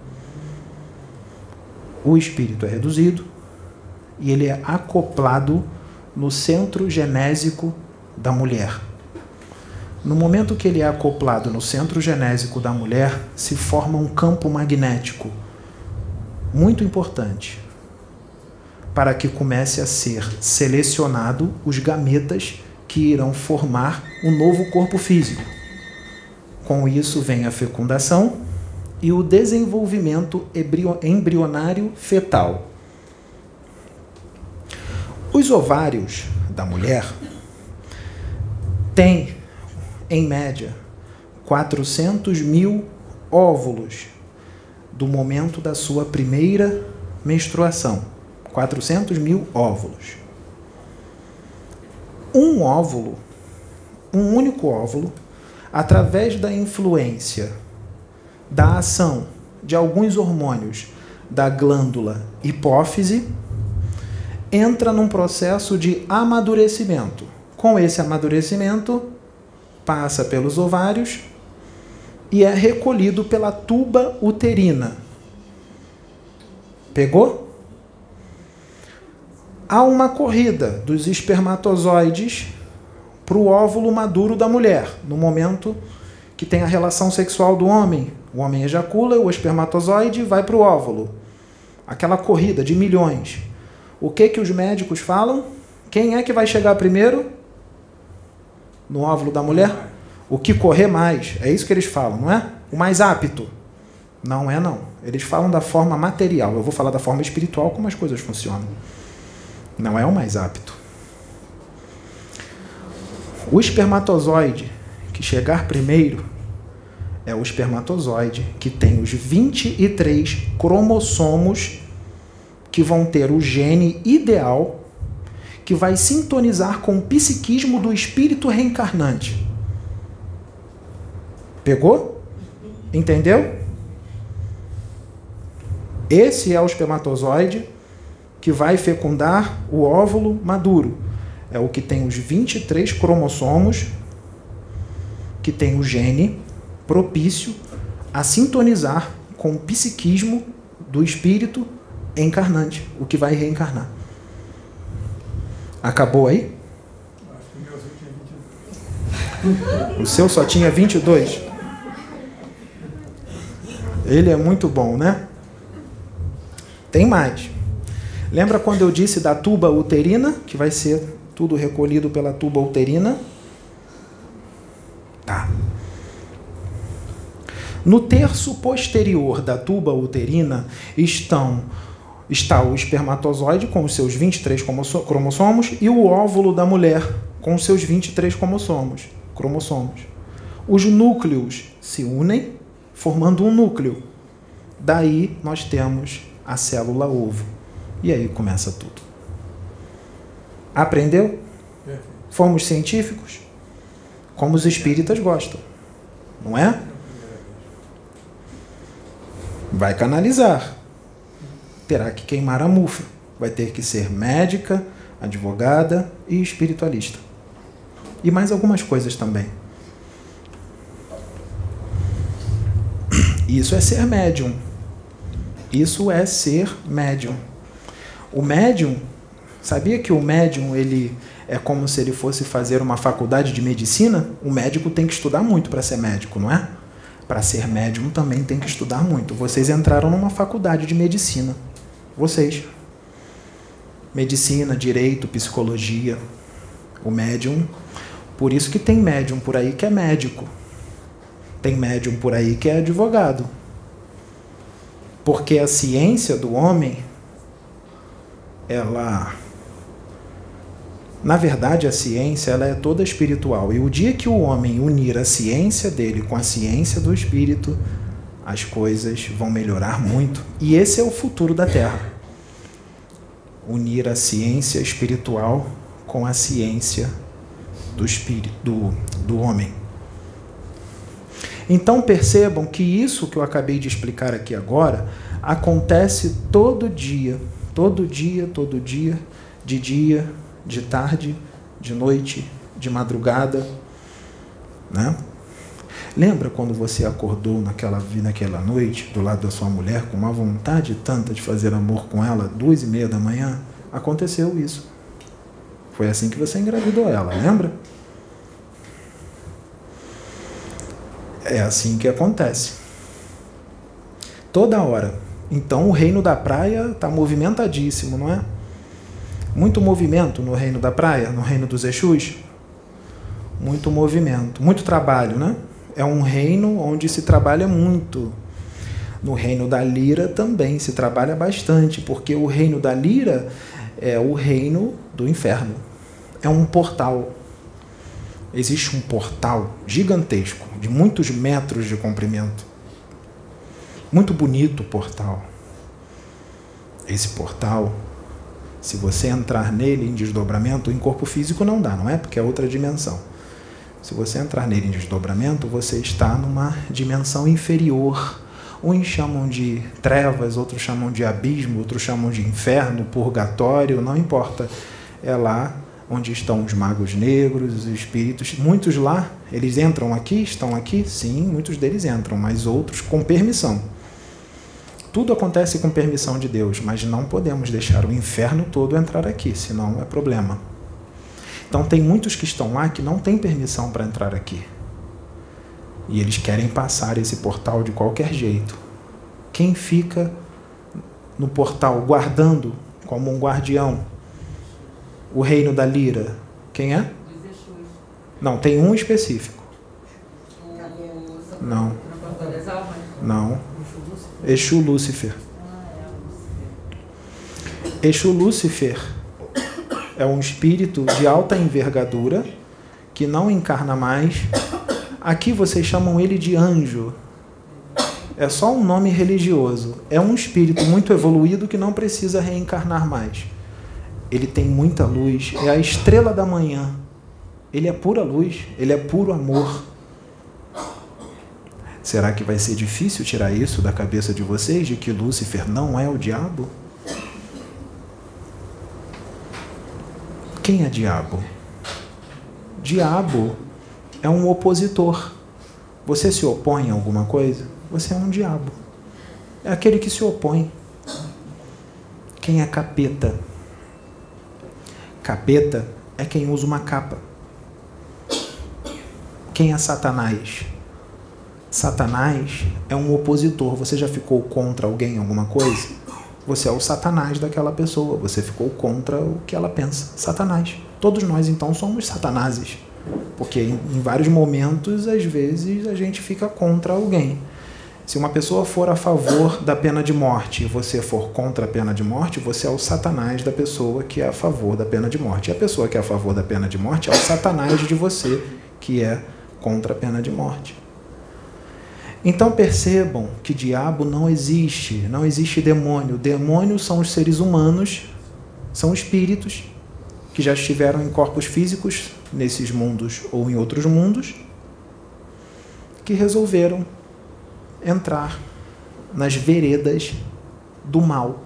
O espírito é reduzido e ele é acoplado no centro genésico da mulher. No momento que ele é acoplado no centro genésico da mulher, se forma um campo magnético muito importante para que comece a ser selecionado os gametas que irão formar um novo corpo físico. Com isso vem a fecundação e o desenvolvimento embrionário fetal. Os ovários da mulher têm, em média, quatrocentos mil óvulos do momento da sua primeira menstruação. quatrocentos mil óvulos. Um óvulo, um único óvulo, através da influência da ação de alguns hormônios da glândula hipófise, entra num processo de amadurecimento. Com esse amadurecimento, passa pelos ovários e é recolhido pela tuba uterina. Pegou? Há uma corrida dos espermatozoides para o óvulo maduro da mulher, no momento que tem a relação sexual do homem. O homem ejacula, o espermatozoide vai para o óvulo. Aquela corrida de milhões. O que que os médicos falam? Quem é que vai chegar primeiro no óvulo da mulher? O que correr mais. É isso que eles falam, não é? O mais apto. Não é, não. Eles falam da forma material. Eu vou falar da forma espiritual, como as coisas funcionam. Não é o mais apto. O espermatozoide que chegar primeiro é o espermatozoide que tem os vinte e três cromossomos que vão ter o gene ideal que vai sintonizar com o psiquismo do espírito reencarnante. Pegou? Entendeu? Esse é o espermatozoide que vai fecundar o óvulo maduro. É o que tem os vinte e três cromossomos, que tem o gene propício a sintonizar com o psiquismo do espírito encarnante, o que vai reencarnar. Acabou aí? O seu só tinha vinte e dois? Ele é muito bom, né? Tem mais. Lembra quando eu disse da tuba uterina, que vai ser tudo recolhido pela tuba uterina? Tá. No terço posterior da tuba uterina estão, está o espermatozoide com os seus vinte e três cromossomos e o óvulo da mulher com os seus vinte e três cromossomos. cromossomos. Os núcleos se unem, formando um núcleo. Daí nós temos a célula ovo. E aí começa tudo. Aprendeu? Fomos científicos? Como os espíritas gostam. Não é? Vai canalizar. Terá que queimar a mufa. Vai ter que ser médica, advogada e espiritualista. E mais algumas coisas também. Isso é ser médium. Isso é ser médium. O médium, sabia que o médium ele é como se ele fosse fazer uma faculdade de medicina? O médico tem que estudar muito para ser médico, não é? Para ser médium também tem que estudar muito. Vocês entraram numa faculdade de medicina. Vocês. medicina, direito, psicologia, o médium. Por isso que tem médium por aí que é médico. Tem médium por aí que é advogado. Porque a ciência do homem, ela... Na verdade, a ciência ela é toda espiritual. E o dia que o homem unir a ciência dele com a ciência do espírito, as coisas vão melhorar muito. E esse é o futuro da Terra. Unir a ciência espiritual com a ciência do espírito, do, do homem. Então percebam que isso que eu acabei de explicar aqui agora acontece todo dia, todo dia, todo dia, de dia, de tarde, de noite, de madrugada, né? Lembra quando você acordou naquela, naquela noite do lado da sua mulher com uma vontade tanta de fazer amor com ela, duas e meia da manhã? Aconteceu isso. Foi assim que você engravidou ela, lembra? É assim que acontece. Toda hora. Então o reino da praia está movimentadíssimo, não é? Muito movimento no reino da praia, no reino dos Exus. Muito movimento, muito trabalho, né? É um reino onde se trabalha muito. No reino da lira também se trabalha bastante, porque o reino da lira é o reino do inferno. É um portal. Existe um portal gigantesco, de muitos metros de comprimento. Muito bonito o portal. Esse portal, se você entrar nele em desdobramento, em corpo físico não dá, não é? Porque é outra dimensão. Se você entrar nele em desdobramento, você está numa dimensão inferior. Uns chamam de trevas, outros chamam de abismo, outros chamam de inferno, purgatório, não importa. É lá onde estão os magos negros, os espíritos. Muitos lá, eles entram aqui, estão aqui? Sim, muitos deles entram, mas outros com permissão. Tudo acontece com permissão de Deus, mas não podemos deixar o inferno todo entrar aqui, senão é problema. Então tem muitos que estão lá que não têm permissão para entrar aqui. E eles querem passar esse portal de qualquer jeito. Quem fica no portal guardando, como um guardião, o reino da lira? Quem é? Não, tem um específico. Não. Não. Exu Lúcifer. Exu Lúcifer é um espírito de alta envergadura que não encarna mais. Aqui vocês chamam ele de anjo. É só um nome religioso. É um espírito muito evoluído que não precisa reencarnar mais. Ele tem muita luz, é a estrela da manhã. Ele é pura luz, ele é puro amor. Será que vai ser difícil tirar isso da cabeça de vocês, de que Lúcifer não é o diabo? Quem é diabo? Diabo é um opositor. Você se opõe a alguma coisa? Você é um diabo. É aquele que se opõe. Quem é capeta? Capeta é quem usa uma capa. Quem é Satanás? Satanás é um opositor. Você já ficou contra alguém, alguma coisa? Você é o Satanás daquela pessoa. Você ficou contra o que ela pensa. Satanás. Todos nós, então, somos satanases. Porque em, em vários momentos, às vezes, a gente fica contra alguém. Se uma pessoa for a favor da pena de morte e você for contra a pena de morte, você é o Satanás da pessoa que é a favor da pena de morte. E a pessoa que é a favor da pena de morte é o Satanás de você, que é contra a pena de morte. Então percebam que diabo não existe, não existe demônio. Demônios são os seres humanos, são espíritos que já estiveram em corpos físicos, nesses mundos ou em outros mundos, que resolveram entrar nas veredas do mal.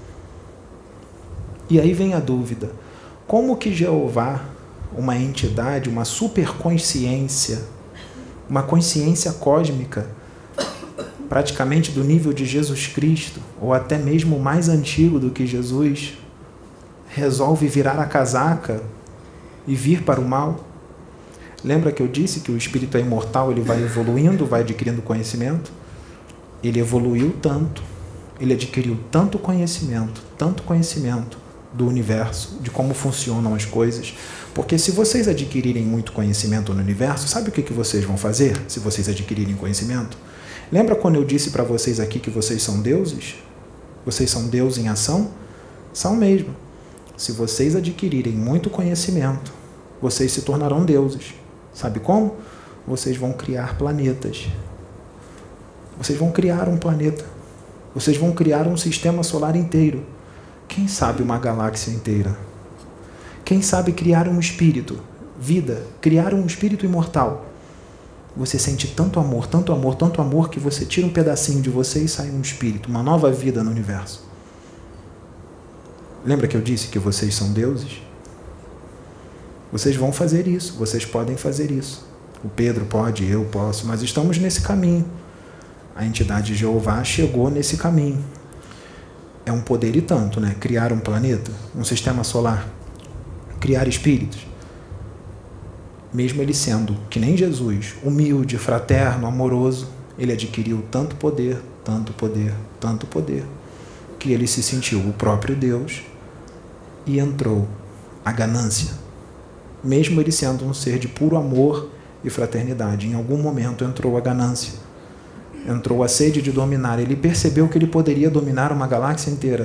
E aí vem a dúvida: como que Jeová, uma entidade, uma superconsciência, uma consciência cósmica, praticamente do nível de Jesus Cristo, ou até mesmo mais antigo do que Jesus, resolve virar a casaca e vir para o mal? Lembra que eu disse que o espírito é imortal, ele vai evoluindo, vai adquirindo conhecimento? Ele evoluiu tanto, ele adquiriu tanto conhecimento, tanto conhecimento, do universo, de como funcionam as coisas. Porque se vocês adquirirem muito conhecimento no universo, sabe o que, que vocês vão fazer se vocês adquirirem conhecimento? Lembra quando eu disse para vocês aqui que vocês são deuses? Vocês são Deus em ação? São mesmo. Se vocês adquirirem muito conhecimento, vocês se tornarão deuses. Sabe como? Vocês vão criar planetas. Vocês vão criar um planeta. Vocês vão criar um sistema solar inteiro. Quem sabe uma galáxia inteira? Quem sabe criar um espírito, vida, criar um espírito imortal? Você sente tanto amor, tanto amor, tanto amor, que você tira um pedacinho de você e sai um espírito, uma nova vida no universo. Lembra que eu disse que vocês são deuses? Vocês vão fazer isso, vocês podem fazer isso. O Pedro pode, eu posso, mas estamos nesse caminho. A entidade Jeová chegou nesse caminho. É um poder e tanto, né? Criar um planeta, um sistema solar, criar espíritos. Mesmo ele sendo, que nem Jesus, humilde, fraterno, amoroso, ele adquiriu tanto poder, tanto poder, tanto poder, que ele se sentiu o próprio Deus e entrou a ganância. Mesmo ele sendo um ser de puro amor e fraternidade, em algum momento entrou a ganância. Entrou a sede de dominar. Ele percebeu que ele poderia dominar uma galáxia inteira.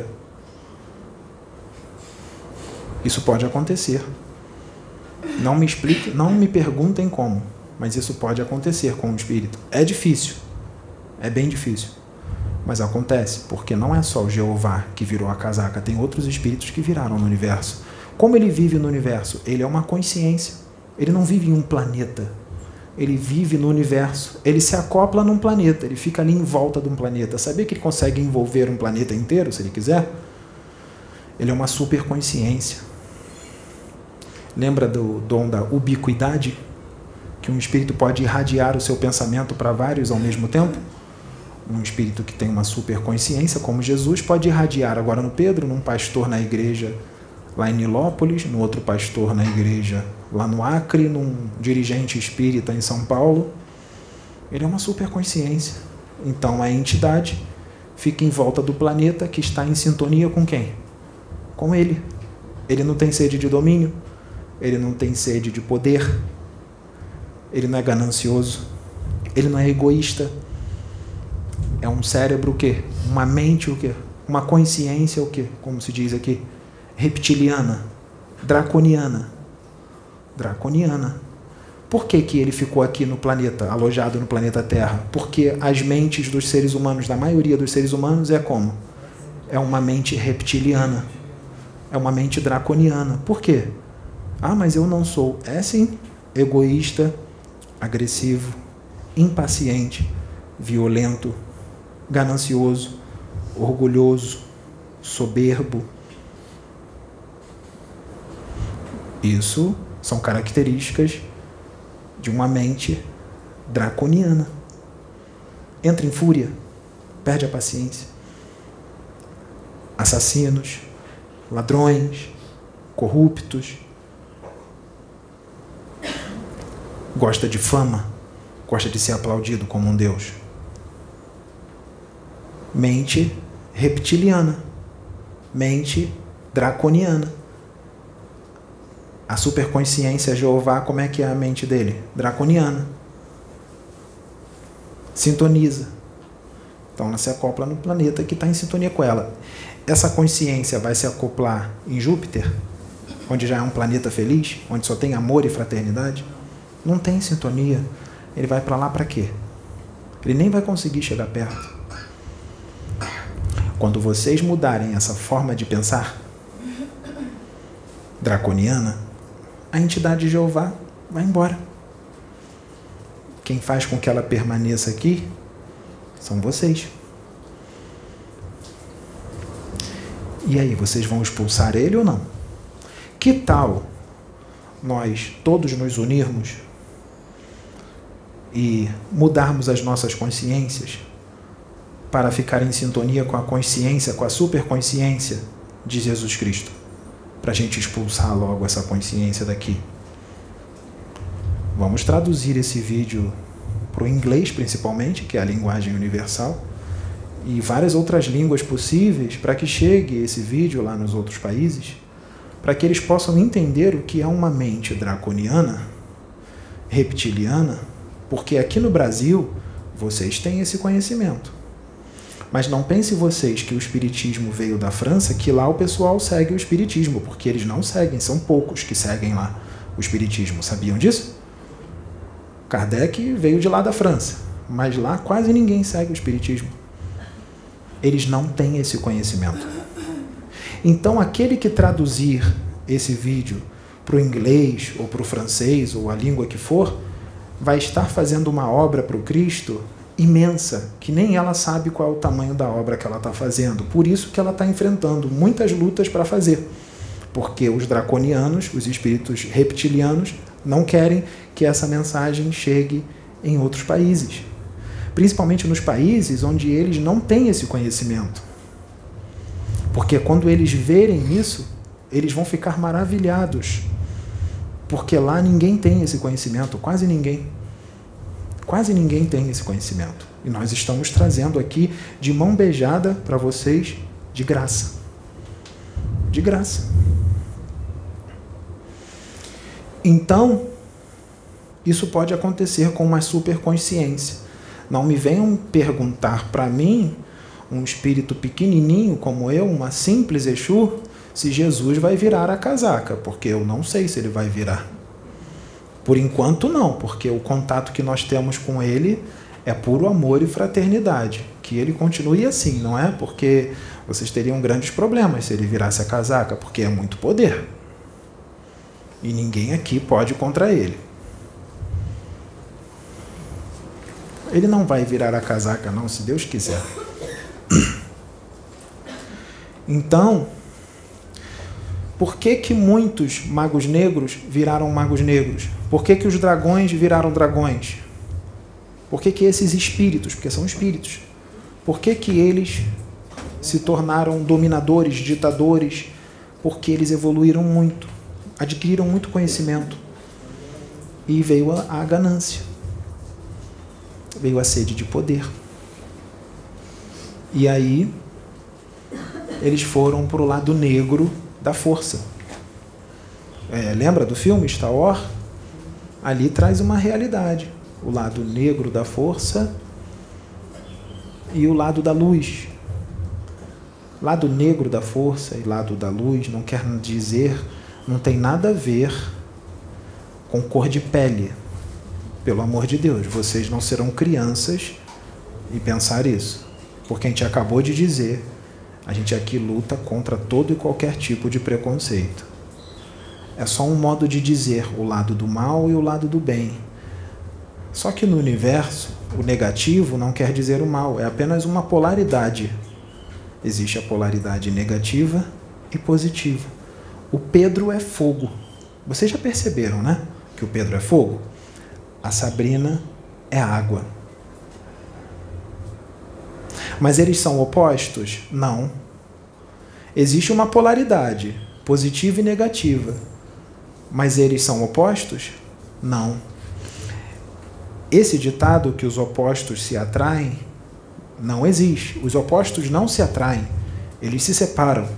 Isso pode acontecer. Não me explique, não me perguntem como, mas isso pode acontecer com o espírito. É difícil, é bem difícil, mas acontece, porque não é só o Jeová que virou a casaca, tem outros espíritos que viraram no universo. Como ele vive no universo? Ele é uma consciência, ele não vive em um planeta, ele vive no universo, ele se acopla num planeta, ele fica ali em volta de um planeta. Sabia que ele consegue envolver um planeta inteiro, se ele quiser? Ele é uma superconsciência. Lembra do dom da ubiquidade? Que um espírito pode irradiar o seu pensamento para vários ao mesmo tempo? Um espírito que tem uma superconsciência, como Jesus, pode irradiar agora no Pedro, num pastor na igreja lá em Nilópolis, no outro pastor na igreja lá no Acre, num dirigente espírita em São Paulo. Ele é uma superconsciência. Então a entidade fica em volta do planeta, que está em sintonia com quem? Com ele. Ele não tem sede de domínio, ele não tem sede de poder, ele não é ganancioso, ele não é egoísta. É um cérebro o quê? Uma mente o quê? Uma consciência o quê? Como se diz aqui? Reptiliana, draconiana. Draconiana. Por que que ele ficou aqui no planeta, alojado no planeta Terra? Porque as mentes dos seres humanos, da maioria dos seres humanos, é como? É uma mente reptiliana. É uma mente draconiana. Por quê? Ah, mas eu não sou. É sim. Egoísta, agressivo, impaciente, violento, ganancioso, orgulhoso, soberbo. Isso são características de uma mente draconiana. Entra em fúria, perde a paciência. Assassinos, ladrões, corruptos. Gosta de fama, gosta de ser aplaudido como um deus. Mente reptiliana, mente draconiana. A superconsciência Jeová, como é que é a mente dele? Draconiana. Sintoniza. Então ela se acopla no planeta que está em sintonia com ela. Essa consciência vai se acoplar em Júpiter, onde já é um planeta feliz, onde só tem amor e fraternidade? Não tem sintonia. Ele vai para lá para quê? Ele nem vai conseguir chegar perto. Quando vocês mudarem essa forma de pensar draconiana, a entidade de Jeová vai embora. Quem faz com que ela permaneça aqui são vocês. E aí, vocês vão expulsar ele ou não? Que tal nós todos nos unirmos e mudarmos as nossas consciências para ficar em sintonia com a consciência, com a superconsciência de Jesus Cristo, para a gente expulsar logo essa consciência daqui? Vamos traduzir esse vídeo para o inglês, principalmente, que é a linguagem universal, e várias outras línguas possíveis para que chegue esse vídeo lá nos outros países, para que eles possam entender o que é uma mente draconiana, reptiliana, porque aqui no Brasil vocês têm esse conhecimento. Mas não pense vocês que o espiritismo veio da França, que lá o pessoal segue o espiritismo, porque eles não seguem, são poucos que seguem lá o espiritismo. Sabiam disso? Kardec veio de lá da França, mas lá quase ninguém segue o espiritismo. Eles não têm esse conhecimento. Então, aquele que traduzir esse vídeo para o inglês, ou para o francês, ou a língua que for, vai estar fazendo uma obra para o Cristo imensa, que nem ela sabe qual é o tamanho da obra que ela está fazendo. Por isso que ela está enfrentando muitas lutas para fazer. Porque os draconianos, os espíritos reptilianos, não querem que essa mensagem chegue em outros países. Principalmente nos países onde eles não têm esse conhecimento. Porque quando eles verem isso, eles vão ficar maravilhados. Porque lá ninguém tem esse conhecimento, quase ninguém. Quase ninguém tem esse conhecimento. E nós estamos trazendo aqui de mão beijada para vocês, de graça. De graça. Então, isso pode acontecer com uma superconsciência. Não me venham perguntar para mim, um espírito pequenininho como eu, uma simples Exu, se Jesus vai virar a casaca, porque eu não sei se ele vai virar. Por enquanto não, porque o contato que nós temos com ele é puro amor e fraternidade. Que ele continue assim, não é? Porque vocês teriam grandes problemas se ele virasse a casaca, porque é muito poder. E ninguém aqui pode contra ele. Ele não vai virar a casaca, não, se Deus quiser. Então, por que que muitos magos negros viraram magos negros? Por que que os dragões viraram dragões? Por que que esses espíritos, porque são espíritos, por que que eles se tornaram dominadores, ditadores? Porque eles evoluíram muito, adquiriram muito conhecimento. E veio a, a ganância. Veio a sede de poder. E aí, eles foram para o lado negro da força. É, lembra do filme Star Wars? Ali traz uma realidade. O lado negro da força e o lado da luz. Lado negro da força e lado da luz não quer dizer, não tem nada a ver com cor de pele. Pelo amor de Deus, vocês não serão crianças e pensar isso. Porque a gente acabou de dizer, a gente aqui luta contra todo e qualquer tipo de preconceito. É só um modo de dizer o lado do mal e o lado do bem. Só que no universo, o negativo não quer dizer o mal, é apenas uma polaridade. Existe a polaridade negativa e positiva. O Pedro é fogo. Vocês já perceberam, né? Que o Pedro é fogo? A Sabrina é água. Mas eles são opostos? Não. Existe uma polaridade, positiva e negativa. Mas eles são opostos? Não. Esse ditado que os opostos se atraem não existe. Os opostos não se atraem, eles se separam.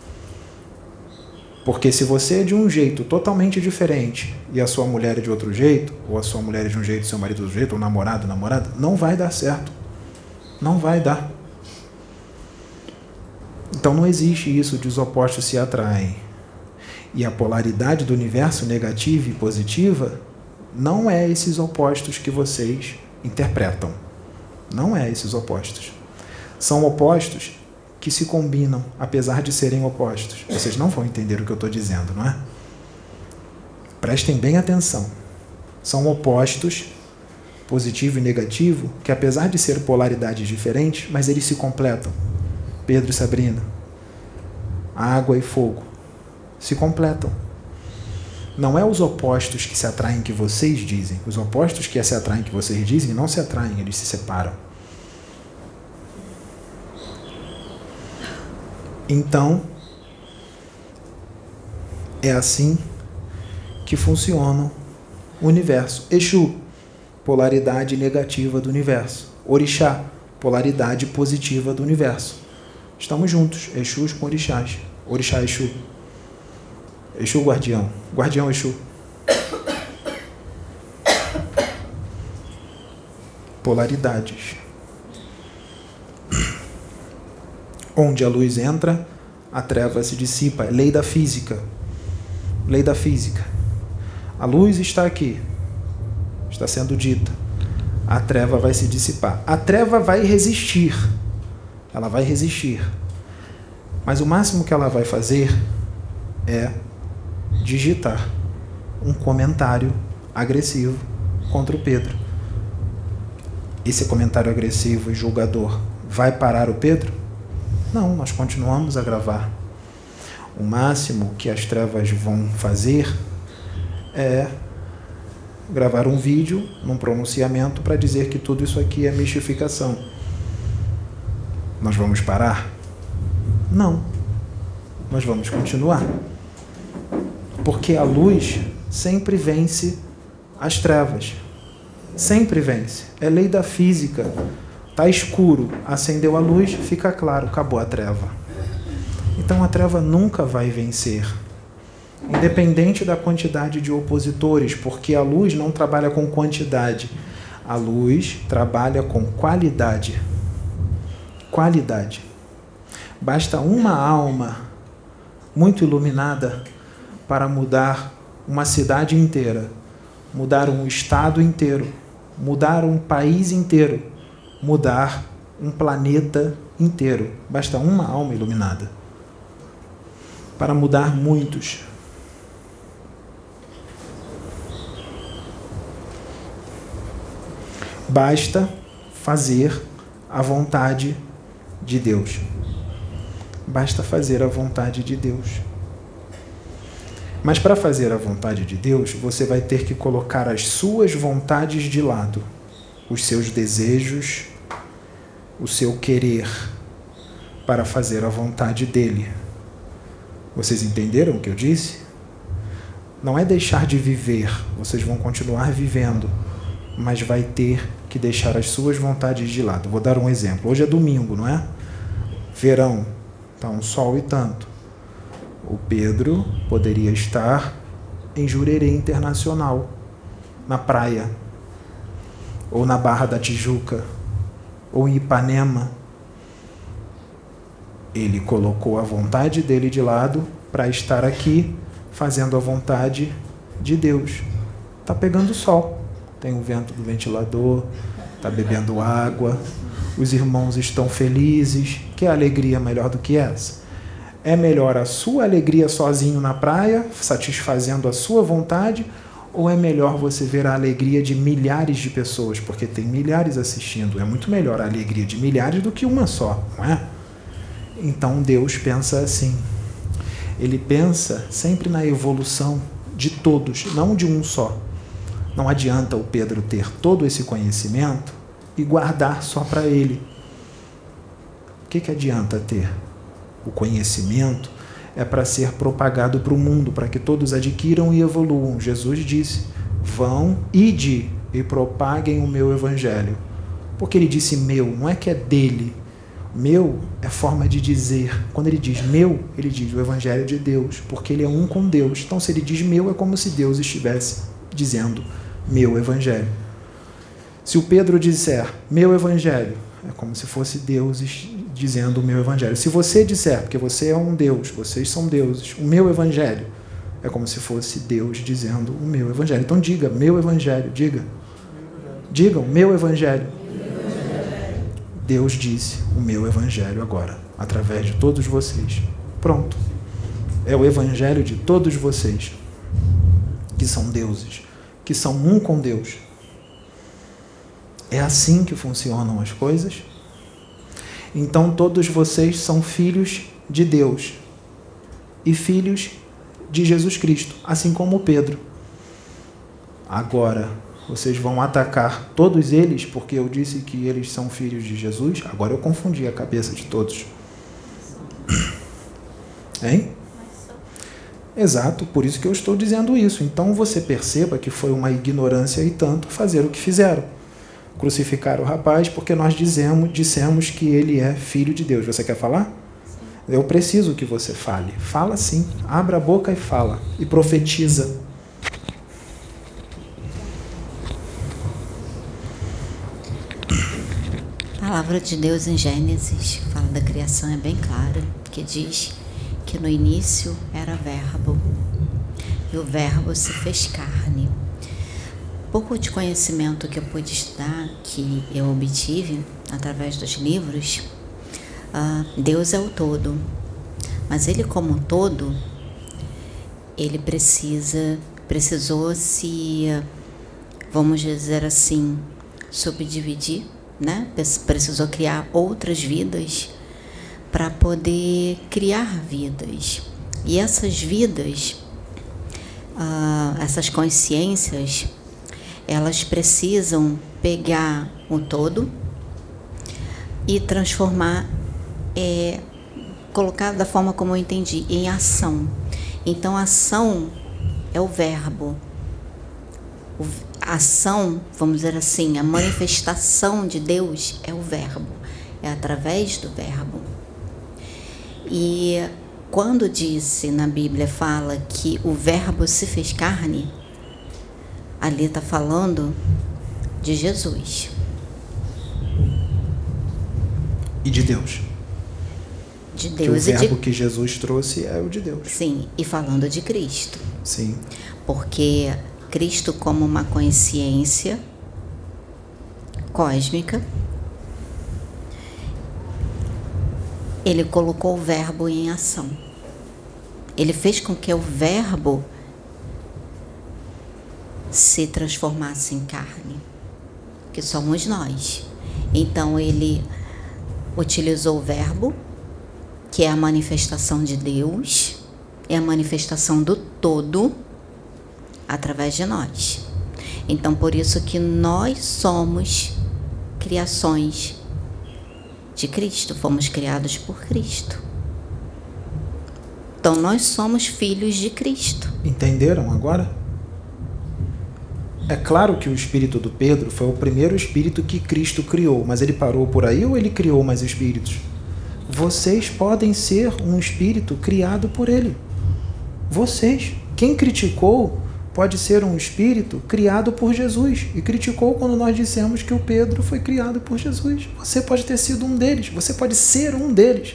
Porque se você é de um jeito totalmente diferente e a sua mulher é de outro jeito, ou a sua mulher é de um jeito e seu marido de outro jeito, ou namorado, namorada, não vai dar certo. Não vai dar. Então não existe isso de os opostos se atraem. E a polaridade do universo negativa e positiva não é esses opostos que vocês interpretam. Não é esses opostos. São opostos que se combinam, apesar de serem opostos. Vocês não vão entender o que eu estou dizendo, não é? Prestem bem atenção. São opostos, positivo e negativo, que apesar de ser polaridades diferentes, mas eles se completam. Pedro e Sabrina, água e fogo, se completam. Não é os opostos que se atraem que vocês dizem. Os opostos que se atraem que vocês dizem não se atraem, eles se separam. Então, é assim que funciona o universo. Exu, polaridade negativa do universo. Orixá, polaridade positiva do universo. Estamos juntos, Exus com orixás. Orixá Exu. Exu guardião. Guardião Exu. Polaridades. Onde a luz entra, a treva se dissipa. É lei da física. Lei da física. A luz está aqui. Está sendo dita. A treva vai se dissipar. A treva vai resistir. Ela vai resistir. Mas o máximo que ela vai fazer é digitar um comentário agressivo contra o Pedro. Esse comentário agressivo e julgador vai parar o Pedro? Não, nós continuamos a gravar. O máximo que as trevas vão fazer é gravar um vídeo, num pronunciamento, para dizer que tudo isso aqui é mistificação. Nós vamos parar? Não. Nós vamos continuar. Porque a luz sempre vence as trevas. Sempre vence. É lei da física. Está escuro, acendeu a luz, fica claro, acabou a treva. Então a treva nunca vai vencer. Independente da quantidade de opositores, porque a luz não trabalha com quantidade. A luz trabalha com qualidade. Qualidade. Basta uma alma muito iluminada para mudar uma cidade inteira, mudar um estado inteiro, mudar um país inteiro, mudar um planeta inteiro. Basta uma alma iluminada para mudar muitos. Basta fazer a vontade de Deus. Basta fazer a vontade de Deus. Mas para fazer a vontade de Deus, você vai ter que colocar as suas vontades de lado, os seus desejos, o seu querer, para fazer a vontade dele. Vocês entenderam o que eu disse? Não é deixar de viver, vocês vão continuar vivendo, mas vai ter que deixar as suas vontades de lado. Vou dar um exemplo. Hoje é domingo, não é? Verão, está um sol e tanto. O Pedro poderia estar em Jurerê Internacional, na praia, ou na Barra da Tijuca, ou em Ipanema. Ele colocou a vontade dele de lado para estar aqui fazendo a vontade de Deus. Está pegando sol. Tem o vento do ventilador, está bebendo água, os irmãos estão felizes. Que alegria melhor do que essa? É melhor a sua alegria sozinho na praia, satisfazendo a sua vontade, ou é melhor você ver a alegria de milhares de pessoas, porque tem milhares assistindo? É muito melhor a alegria de milhares do que uma só, não é? Então Deus pensa assim. Ele pensa sempre na evolução de todos, não de um só. Não adianta o Pedro ter todo esse conhecimento e guardar só para ele. O que, que adianta ter? O conhecimento é para ser propagado para o mundo, para que todos adquiram e evoluam. Jesus disse, vão, ide e propaguem o meu evangelho. Porque ele disse meu, não é que é dele. Meu é forma de dizer. Quando ele diz meu, ele diz o evangelho de Deus, porque ele é um com Deus. Então se ele diz meu, é como se Deus estivesse dizendo meu evangelho. Se o Pedro disser meu evangelho, é como se fosse Deus dizendo o meu evangelho. Se você disser, porque você é um Deus, vocês são deuses, o meu evangelho, é como se fosse Deus dizendo o meu evangelho. Então diga, meu evangelho, diga. Digam, meu evangelho. Deus disse o meu evangelho agora, através de todos vocês. Pronto. É o evangelho de todos vocês, que são deuses, que são um com Deus. É assim que funcionam as coisas. Então todos vocês são filhos de Deus e filhos de Jesus Cristo, assim como Pedro. Agora, vocês vão atacar todos eles, porque eu disse que eles são filhos de Jesus? Agora eu confundi a cabeça de todos. Hein? Exato, por isso que eu estou dizendo isso. Então você perceba que foi uma ignorância e tanto fazer o que fizeram. crucificaram o rapaz porque nós dizemos, dissemos que ele é filho de Deus. Você quer falar? Eu preciso que você fale. Fala sim. Abra a boca e fala. E profetiza. A palavra de Deus em Gênesis, que fala da criação, é bem clara, que diz que no início era verbo, e o verbo se fez carne. Pouco de conhecimento que eu pude estudar, que eu obtive através dos livros, uh, Deus é o todo, mas ele como todo, ele precisa, precisou se, vamos dizer assim, subdividir, né? Precisou criar outras vidas para poder criar vidas. E essas vidas, uh, essas consciências, elas precisam pegar o todo e transformar, é, colocar da forma como eu entendi, em ação. Então, a ação é o verbo. O, a ação, vamos dizer assim, a manifestação de Deus é o verbo. É através do verbo. E quando disse na Bíblia, fala que o verbo se fez carne, ali está falando de Jesus. E de Deus. De Deus. Que o verbo de... que Jesus trouxe é o de Deus. Sim, e falando de Cristo. Sim. Porque Cristo, como uma consciência cósmica, ele colocou o verbo em ação. Ele fez com que o verbo se transformasse em carne, que somos nós. Então ele utilizou o verbo, que é a manifestação de Deus, é a manifestação do todo através de nós. Então por isso que nós somos criações de Cristo, fomos criados por Cristo. Então nós somos filhos de Cristo. Entenderam agora? É claro que o espírito do Pedro foi o primeiro espírito que Cristo criou, mas ele parou por aí ou ele criou mais espíritos? Vocês podem ser um espírito criado por ele. Vocês. Quem criticou pode ser um espírito criado por Jesus. E criticou quando nós dissemos que o Pedro foi criado por Jesus. Você pode ter sido um deles. Você pode ser um deles.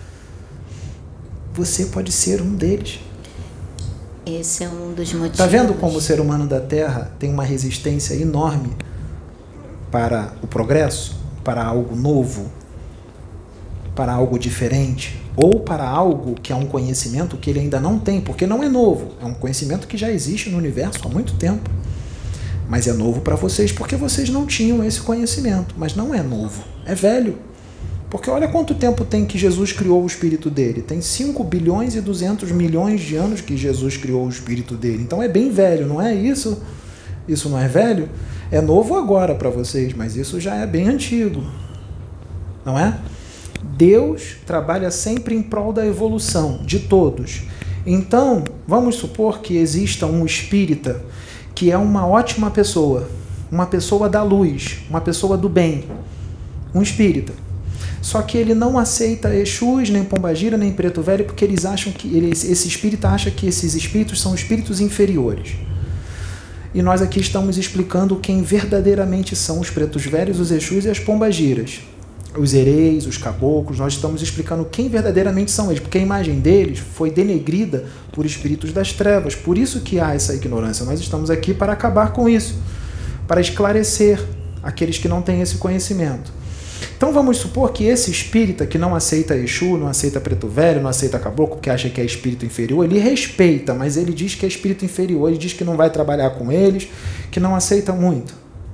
Você pode ser um deles. Esse é um dos motivos. Está vendo como o ser humano da Terra tem uma resistência enorme para o progresso, para algo novo, para algo diferente, ou para algo que é um conhecimento que ele ainda não tem, porque não é novo, é um conhecimento que já existe no universo há muito tempo, mas é novo para vocês porque vocês não tinham esse conhecimento, mas não é novo, é velho. Porque olha quanto tempo tem que Jesus criou o espírito dele. Tem cinco bilhões e duzentos milhões de anos que Jesus criou o espírito dele. Então é bem velho, não é isso? Isso não é velho? É novo agora para vocês, mas isso já é bem antigo. Não é? Deus trabalha sempre em prol da evolução de todos. Então, vamos supor que exista um espírita que é uma ótima pessoa, uma pessoa da luz, uma pessoa do bem, um espírita. Só que ele não aceita Exus, nem Pombagira, nem Preto Velho, porque eles acham que ele, esse espírita acha que esses espíritos são espíritos inferiores. E nós aqui estamos explicando quem verdadeiramente são os Pretos Velhos, os Exus e as Pombagiras. Os hereis, os caboclos, nós estamos explicando quem verdadeiramente são eles, porque a imagem deles foi denegrida por espíritos das trevas. Por isso que há essa ignorância. Nós estamos aqui para acabar com isso, para esclarecer aqueles que não têm esse conhecimento. Então vamos supor que esse espírita que não aceita Exu, não aceita Preto Velho, não aceita Caboclo, porque acha que é espírito inferior, ele respeita, mas ele diz que é espírito inferior, ele diz que não vai trabalhar com eles, que não aceita muito.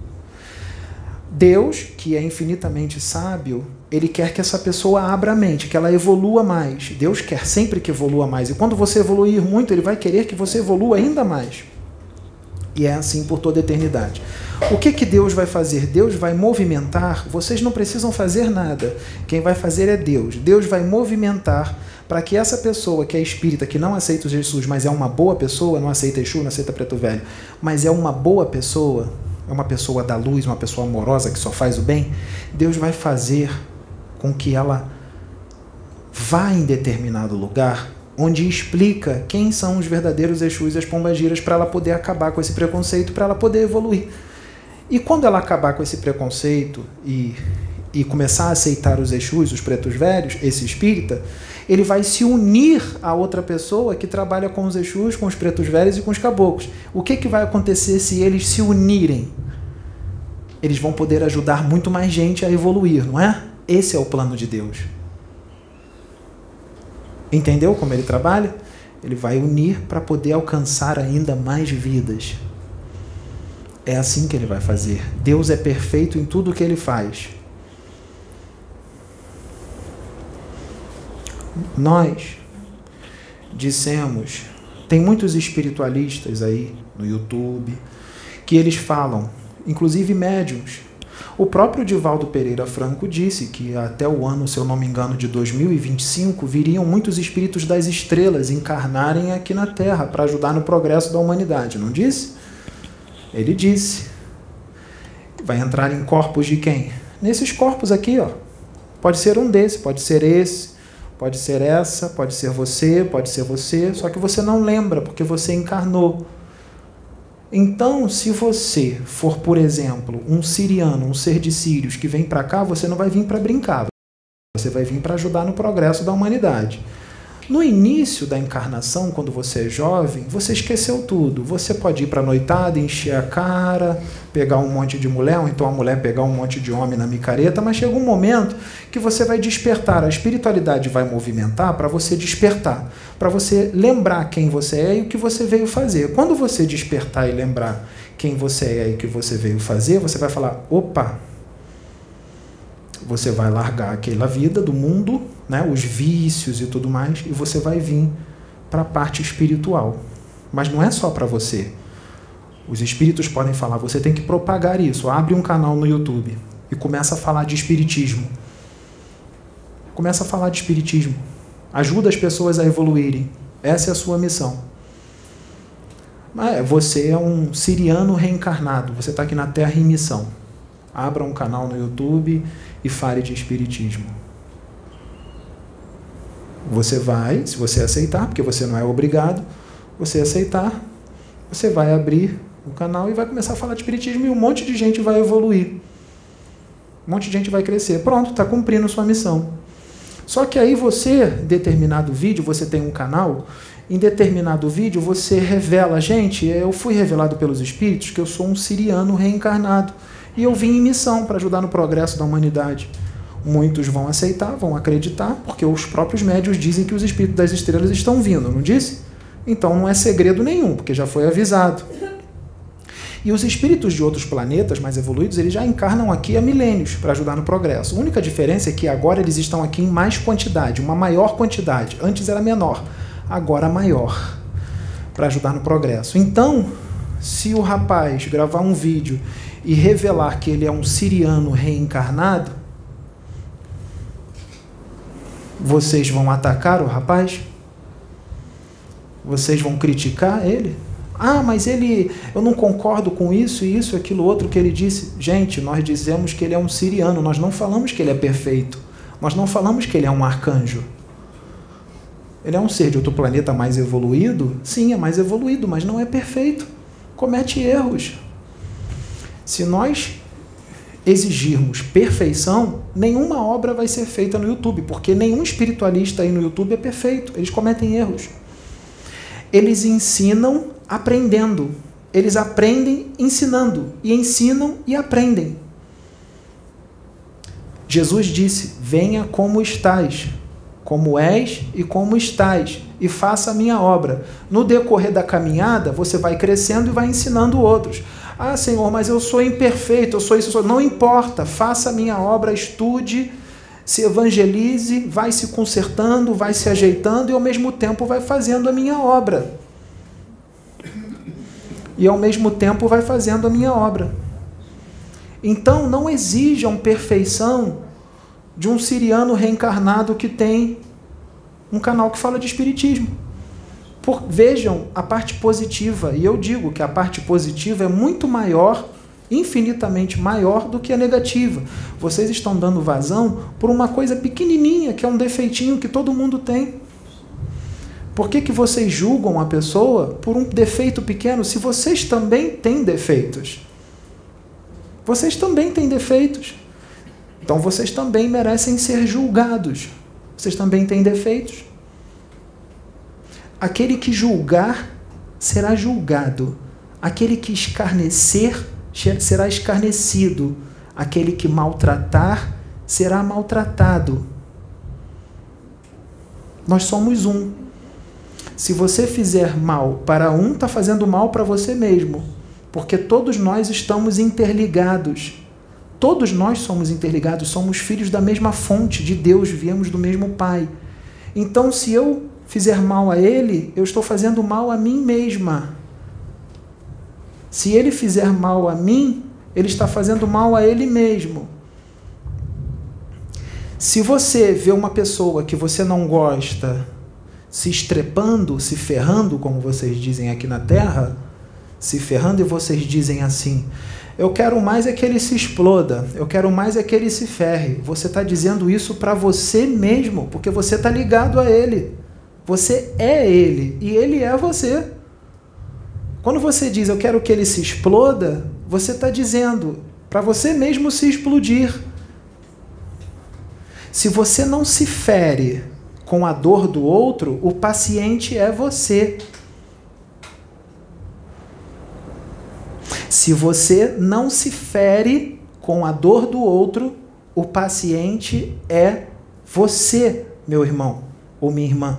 Deus, que é infinitamente sábio, ele quer que essa pessoa abra a mente, que ela evolua mais. Deus quer sempre que evolua mais. E quando você evoluir muito, ele vai querer que você evolua ainda mais. E é assim por toda a eternidade. O que que Deus vai fazer? Deus vai movimentar, vocês não precisam fazer nada. Quem vai fazer é Deus. Deus vai movimentar para que essa pessoa que é espírita, que não aceita o Jesus, mas é uma boa pessoa, não aceita Exu, não aceita Preto Velho, mas é uma boa pessoa, é uma pessoa da luz, uma pessoa amorosa que só faz o bem, Deus vai fazer com que ela vá em determinado lugar onde explica quem são os verdadeiros Exus e as pombagiras para ela poder acabar com esse preconceito, para ela poder evoluir. E quando ela acabar com esse preconceito e, e começar a aceitar os Exus, os pretos velhos, esse espírita, ele vai se unir a outra pessoa que trabalha com os Exus, com os pretos velhos e com os caboclos. O que, que vai acontecer se eles se unirem? Eles vão poder ajudar muito mais gente a evoluir, não é? Esse é o plano de Deus. Entendeu como ele trabalha? Ele vai unir para poder alcançar ainda mais vidas. É assim que ele vai fazer. Deus é perfeito em tudo o que ele faz. Nós dissemos, tem muitos espiritualistas aí no YouTube, que eles falam, inclusive médiuns. O próprio Divaldo Pereira Franco disse que até o ano, se eu não me engano, de dois mil e vinte e cinco, viriam muitos espíritos das estrelas encarnarem aqui na Terra para ajudar no progresso da humanidade, não disse? Ele disse. Vai entrar em corpos de quem? Nesses corpos aqui, ó. Pode ser um desses, pode ser esse, pode ser essa, pode ser você, pode ser você, só que você não lembra, porque você encarnou. Então, se você for, por exemplo, um siriano, um ser de Sírios que vem para cá, você não vai vir para brincar, você vai vir para ajudar no progresso da humanidade. No início da encarnação, quando você é jovem, você esqueceu tudo. Você pode ir para a noitada, encher a cara, pegar um monte de mulher, ou então a mulher pegar um monte de homem na micareta, mas chega um momento que você vai despertar, a espiritualidade vai movimentar para você despertar, para você lembrar quem você é e o que você veio fazer. Quando você despertar e lembrar quem você é e o que você veio fazer, você vai falar, opa, você vai largar aquela vida do mundo, né, os vícios e tudo mais, e você vai vir para a parte espiritual. Mas não é só para você. Os espíritos podem falar, você tem que propagar isso. Abre um canal no YouTube e começa a falar de espiritismo. Começa a falar de espiritismo. Ajuda as pessoas a evoluírem. Essa é a sua missão. Você é um siriano reencarnado. Você está aqui na Terra em missão. Abra um canal no YouTube e fale de espiritismo. Você vai, se você aceitar, porque você não é obrigado, você aceitar, você vai abrir o canal e vai começar a falar de espiritismo e um monte de gente vai evoluir. Um monte de gente vai crescer. Pronto, está cumprindo sua missão. Só que aí você, em determinado vídeo, você tem um canal, em determinado vídeo você revela, gente, eu fui revelado pelos espíritos que eu sou um siriano reencarnado e eu vim em missão para ajudar no progresso da humanidade. Muitos vão aceitar, vão acreditar, porque os próprios médiuns dizem que os espíritos das estrelas estão vindo, não disse? Então não é segredo nenhum, porque já foi avisado. E os espíritos de outros planetas mais evoluídos, eles já encarnam aqui há milênios para ajudar no progresso. A única diferença é que agora eles estão aqui em mais quantidade, uma maior quantidade. Antes era menor, agora maior, para ajudar no progresso. Então, se o rapaz gravar um vídeo e revelar que ele é um siriano reencarnado, vocês vão atacar o rapaz? Vocês vão criticar ele? Ah, mas ele, eu não concordo com isso, isso, aquilo, outro que ele disse. Gente, nós dizemos que ele é um siriano, nós não falamos que ele é perfeito. Nós não falamos que ele é um arcanjo. Ele é um ser de outro planeta mais evoluído? Sim, é mais evoluído, mas não é perfeito. Comete erros. Se nós exigirmos perfeição, nenhuma obra vai ser feita no YouTube, porque nenhum espiritualista aí no YouTube é perfeito, eles cometem erros. Eles ensinam aprendendo, eles aprendem ensinando, e ensinam e aprendem. Jesus disse, venha como estás, como és e como estás, e faça a minha obra. No decorrer da caminhada, você vai crescendo e vai ensinando outros. Ah, Senhor, mas eu sou imperfeito, eu sou isso, eu sou... Não importa, faça a minha obra, estude, se evangelize, vai se consertando, vai se ajeitando e ao mesmo tempo vai fazendo a minha obra. E ao mesmo tempo vai fazendo a minha obra. Então, não exijam perfeição de um siriano reencarnado que tem um canal que fala de espiritismo. Por, vejam a parte positiva, e eu digo que a parte positiva é muito maior infinitamente maior do que a negativa. Vocês estão dando vazão por uma coisa pequenininha, que é um defeitinho que todo mundo tem. Por que que vocês julgam a pessoa por um defeito pequeno, se vocês também têm defeitos? Vocês também têm defeitos. Então vocês também merecem ser julgados. Vocês também têm defeitos. Aquele que julgar será julgado. Aquele que escarnecer será escarnecido. Aquele que maltratar será maltratado. Nós somos um. Se você fizer mal para um, está fazendo mal para você mesmo. Porque todos nós estamos interligados. Todos nós somos interligados, somos filhos da mesma fonte de Deus, viemos do mesmo Pai. Então, se eu fizer mal a ele, eu estou fazendo mal a mim mesma. Se ele fizer mal a mim, ele está fazendo mal a ele mesmo. Se você vê uma pessoa que você não gosta se estrepando, se ferrando, como vocês dizem aqui na Terra, se ferrando, e vocês dizem assim: eu quero mais é que ele se exploda, eu quero mais é que ele se ferre. Você está dizendo isso para você mesmo, porque você está ligado a ele. Você é ele e ele é você. Quando você diz eu quero que ele se exploda, você está dizendo para você mesmo se explodir. Se você não se fere com a dor do outro, o paciente é você. Se você não se fere com a dor do outro, o paciente é você, meu irmão ou minha irmã.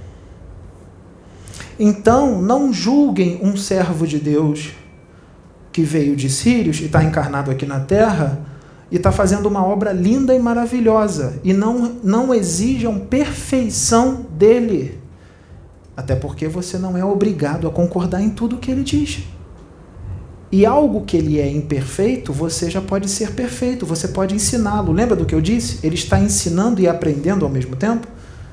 Então, não julguem um servo de Deus que veio de Sírios e está encarnado aqui na Terra e está fazendo uma obra linda e maravilhosa. E não, não exijam perfeição dele. Até porque você não é obrigado a concordar em tudo que ele diz. E algo que ele é imperfeito, você já pode ser perfeito, você pode ensiná-lo. Lembra do que eu disse? Ele está ensinando e aprendendo ao mesmo tempo.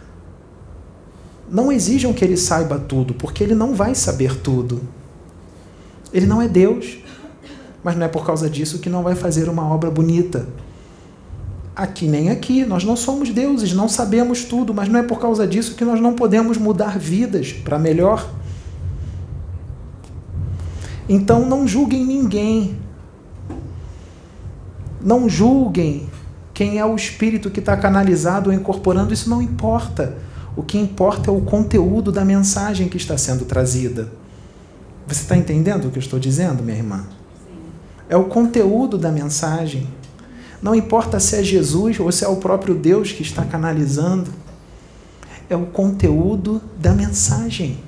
Não exijam que ele saiba tudo, porque ele não vai saber tudo. Ele não é Deus, mas não é por causa disso que não vai fazer uma obra bonita. Aqui nem aqui, nós não somos deuses, não sabemos tudo, mas não é por causa disso que nós não podemos mudar vidas para melhor. Então não julguem ninguém. Não julguem quem é o espírito que está canalizado ou incorporando, isso não importa. O que importa é o conteúdo da mensagem que está sendo trazida. Você está entendendo o que eu estou dizendo, minha irmã? Sim. É o conteúdo da mensagem. Não importa se é Jesus ou se é o próprio Deus que está canalizando. É o conteúdo da mensagem.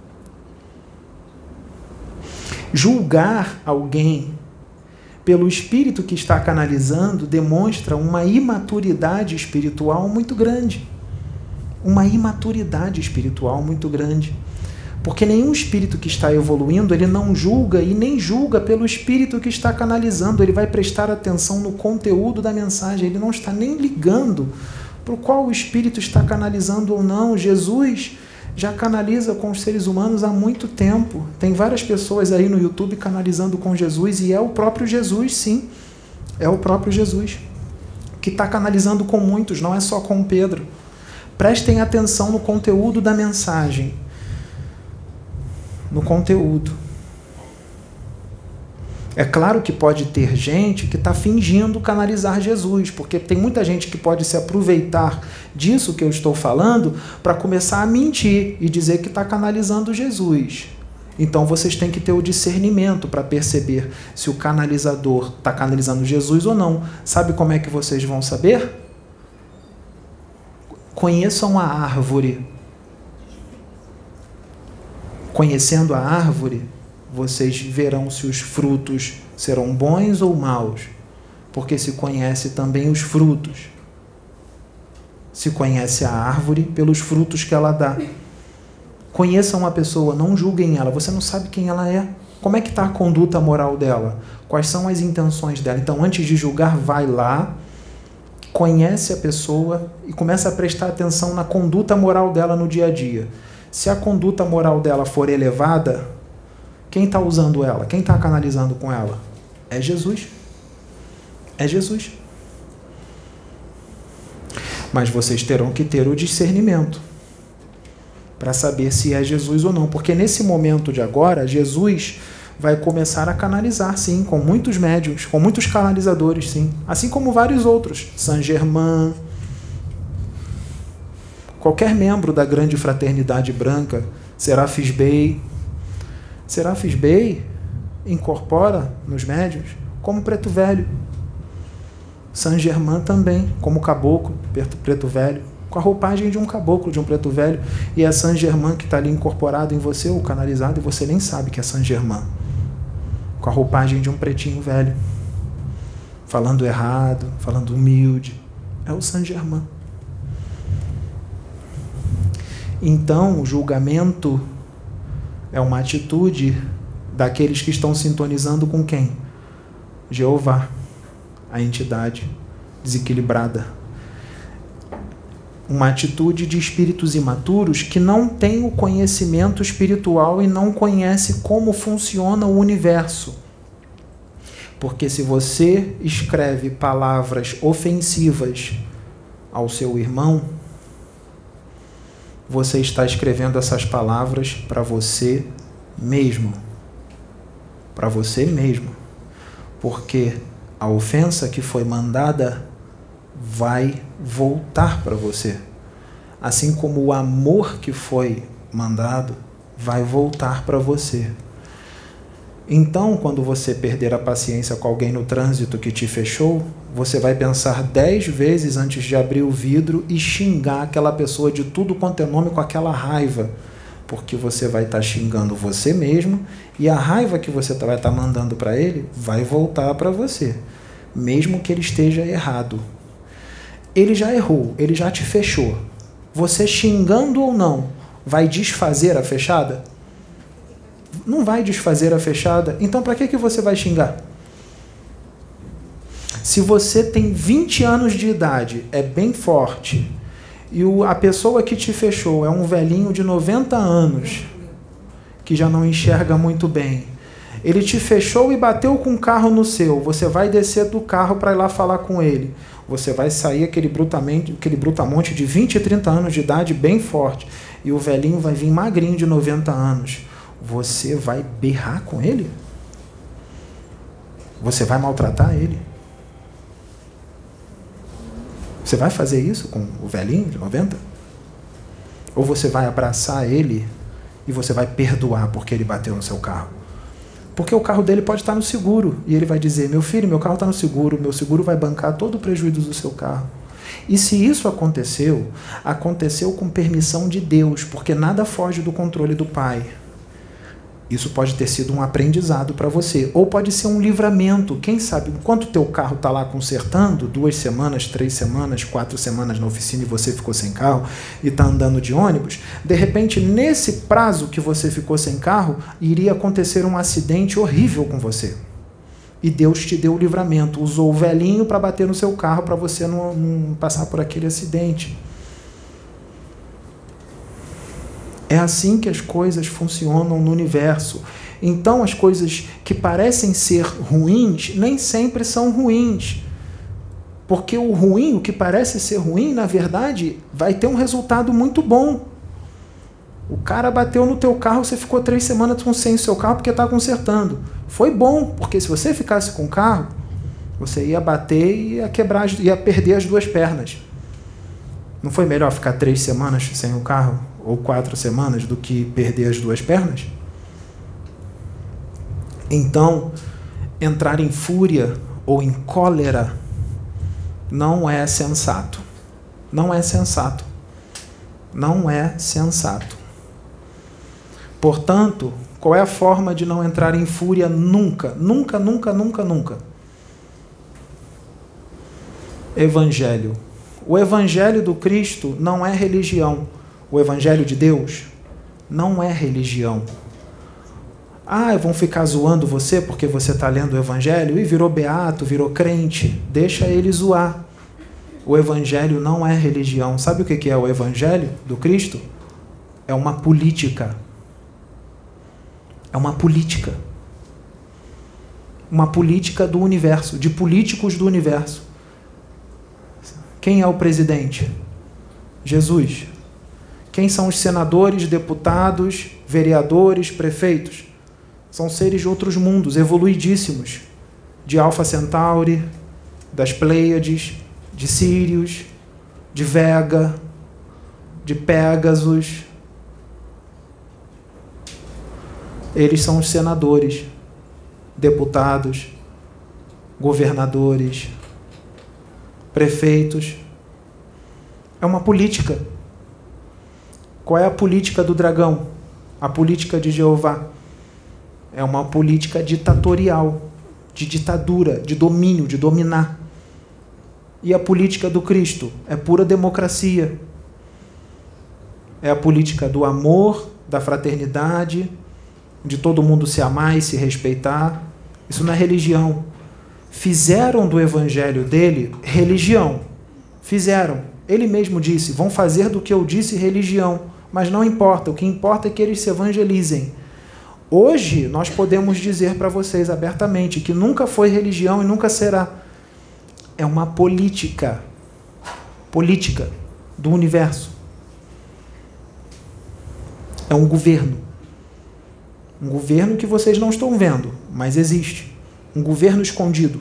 Julgar alguém pelo espírito que está canalizando demonstra uma imaturidade espiritual muito grande. Uma imaturidade espiritual muito grande. Porque nenhum espírito que está evoluindo, ele não julga e nem julga pelo espírito que está canalizando. Ele vai prestar atenção no conteúdo da mensagem. Ele não está nem ligando para o qual o espírito está canalizando ou não. Jesus já canaliza com os seres humanos há muito tempo. Tem várias pessoas aí no YouTube canalizando com Jesus e é o próprio Jesus, sim. É o próprio Jesus que está canalizando com muitos, não é só com Pedro. Prestem atenção no conteúdo da mensagem. No conteúdo. É claro que pode ter gente que está fingindo canalizar Jesus, porque tem muita gente que pode se aproveitar disso que eu estou falando para começar a mentir e dizer que está canalizando Jesus. Então vocês têm que ter o discernimento para perceber se o canalizador está canalizando Jesus ou não. Sabe como é que vocês vão saber? Conheçam a árvore. Conhecendo a árvore, vocês verão se os frutos serão bons ou maus, porque se conhece também os frutos. Se conhece a árvore pelos frutos que ela dá. Conheçam a pessoa, não julguem ela, você não sabe quem ela é. Como é que está a conduta moral dela? Quais são as intenções dela? Então, antes de julgar, vai lá, conhece a pessoa e começa a prestar atenção na conduta moral dela no dia a dia. Se a conduta moral dela for elevada, quem está usando ela? Quem está canalizando com ela? É Jesus. É Jesus. Mas vocês terão que ter o discernimento para saber se é Jesus ou não. Porque nesse momento de agora, Jesus vai começar a canalizar, sim, com muitos médiuns, com muitos canalizadores, sim. Assim como vários outros. Saint Germain, qualquer membro da grande fraternidade branca, Serafis Bey. Serafis Bey incorpora nos médiuns como preto velho. Saint Germain também, como caboclo, preto, preto velho, com a roupagem de um caboclo, de um preto velho. E é Saint Germain que está ali incorporado em você, ou canalizado, e você nem sabe que é Saint Germain. Com a roupagem de um pretinho velho, falando errado, falando humilde. É o Saint Germain. Então, o julgamento é uma atitude daqueles que estão sintonizando com quem? Jeová, a entidade desequilibrada. Uma atitude de espíritos imaturos que não têm o conhecimento espiritual e não conhece como funciona o universo. Porque se você escreve palavras ofensivas ao seu irmão, você está escrevendo essas palavras para você mesmo. Para você mesmo. Porque a ofensa que foi mandada vai voltar para você. Assim como o amor que foi mandado vai voltar para você. Então, quando você perder a paciência com alguém no trânsito que te fechou, você vai pensar dez vezes antes de abrir o vidro e xingar aquela pessoa de tudo quanto é nome com aquela raiva. Porque você vai estar xingando você mesmo e a raiva que você vai estar mandando para ele vai voltar para você. Mesmo que ele esteja errado. Ele já errou, ele já te fechou. Você xingando ou não, vai desfazer a fechada? Não vai desfazer a fechada. Então, para que que você vai xingar? Se você tem vinte anos de idade, é bem forte, e o, a pessoa que te fechou é um velhinho de noventa anos, que já não enxerga muito bem, ele te fechou e bateu com o carro no seu, você vai descer do carro para ir lá falar com ele. Você vai sair aquele, brutamente, aquele brutamonte de vinte e trinta anos de idade bem forte, e o velhinho vai vir magrinho de noventa anos. Você vai berrar com ele? Você vai maltratar ele? Você vai fazer isso com o velhinho de noventa? Ou você vai abraçar ele e você vai perdoar porque ele bateu no seu carro? Porque o carro dele pode estar no seguro e ele vai dizer, meu filho, meu carro está no seguro, meu seguro vai bancar todo o prejuízo do seu carro. E se isso aconteceu, aconteceu com permissão de Deus, porque nada foge do controle do Pai. Isso pode ter sido um aprendizado para você, ou pode ser um livramento. Quem sabe, enquanto o teu carro está lá consertando, duas semanas, três semanas, quatro semanas na oficina e você ficou sem carro e está andando de ônibus, de repente, nesse prazo que você ficou sem carro, iria acontecer um acidente horrível com você. E Deus te deu o livramento, usou o velhinho para bater no seu carro para você não, não passar por aquele acidente. É assim que as coisas funcionam no universo. Então, as coisas que parecem ser ruins, nem sempre são ruins. Porque o ruim, o que parece ser ruim, na verdade, vai ter um resultado muito bom. O cara bateu no teu carro, você ficou três semanas sem o seu carro porque está consertando. Foi bom, porque se você ficasse com o carro, você ia bater e ia quebrar, ia perder as duas pernas. Não foi melhor ficar três semanas sem o carro? Ou quatro semanas do que perder as duas pernas? Então, entrar em fúria ou em cólera não é sensato. Não é sensato. Não é sensato. Portanto, qual é a forma de não entrar em fúria nunca? Nunca, nunca, nunca, nunca. Evangelho. O Evangelho do Cristo não é religião. O Evangelho de Deus não é religião. Ah, vão ficar zoando você porque você está lendo o Evangelho e virou beato, virou crente. Deixa ele zoar. O Evangelho não é religião. Sabe o que é o Evangelho do Cristo? É uma política. É uma política. uma política do universo, de políticos do universo. Quem é o presidente? Jesus. Quem são os senadores, deputados, vereadores, prefeitos? São seres de outros mundos, evoluidíssimos, de Alpha Centauri, das Pleiades, de Sírios, de Vega, de Pégasus. Eles são os senadores, deputados, governadores, prefeitos. É uma política. Qual é a política do dragão? A política de Jeová é uma política ditatorial, de ditadura, de domínio, de dominar. E a política do Cristo é pura democracia. É a política do amor, da fraternidade, de todo mundo se amar e se respeitar. Isso não é religião. Fizeram do evangelho dele religião. Fizeram. Ele mesmo disse, vão fazer do que eu disse religião. Mas não importa, o que importa é que eles se evangelizem. Hoje, nós podemos dizer para vocês abertamente que nunca foi religião e nunca será. É uma política. Política do universo. É um governo. Um governo que vocês não estão vendo, mas existe. Um governo escondido.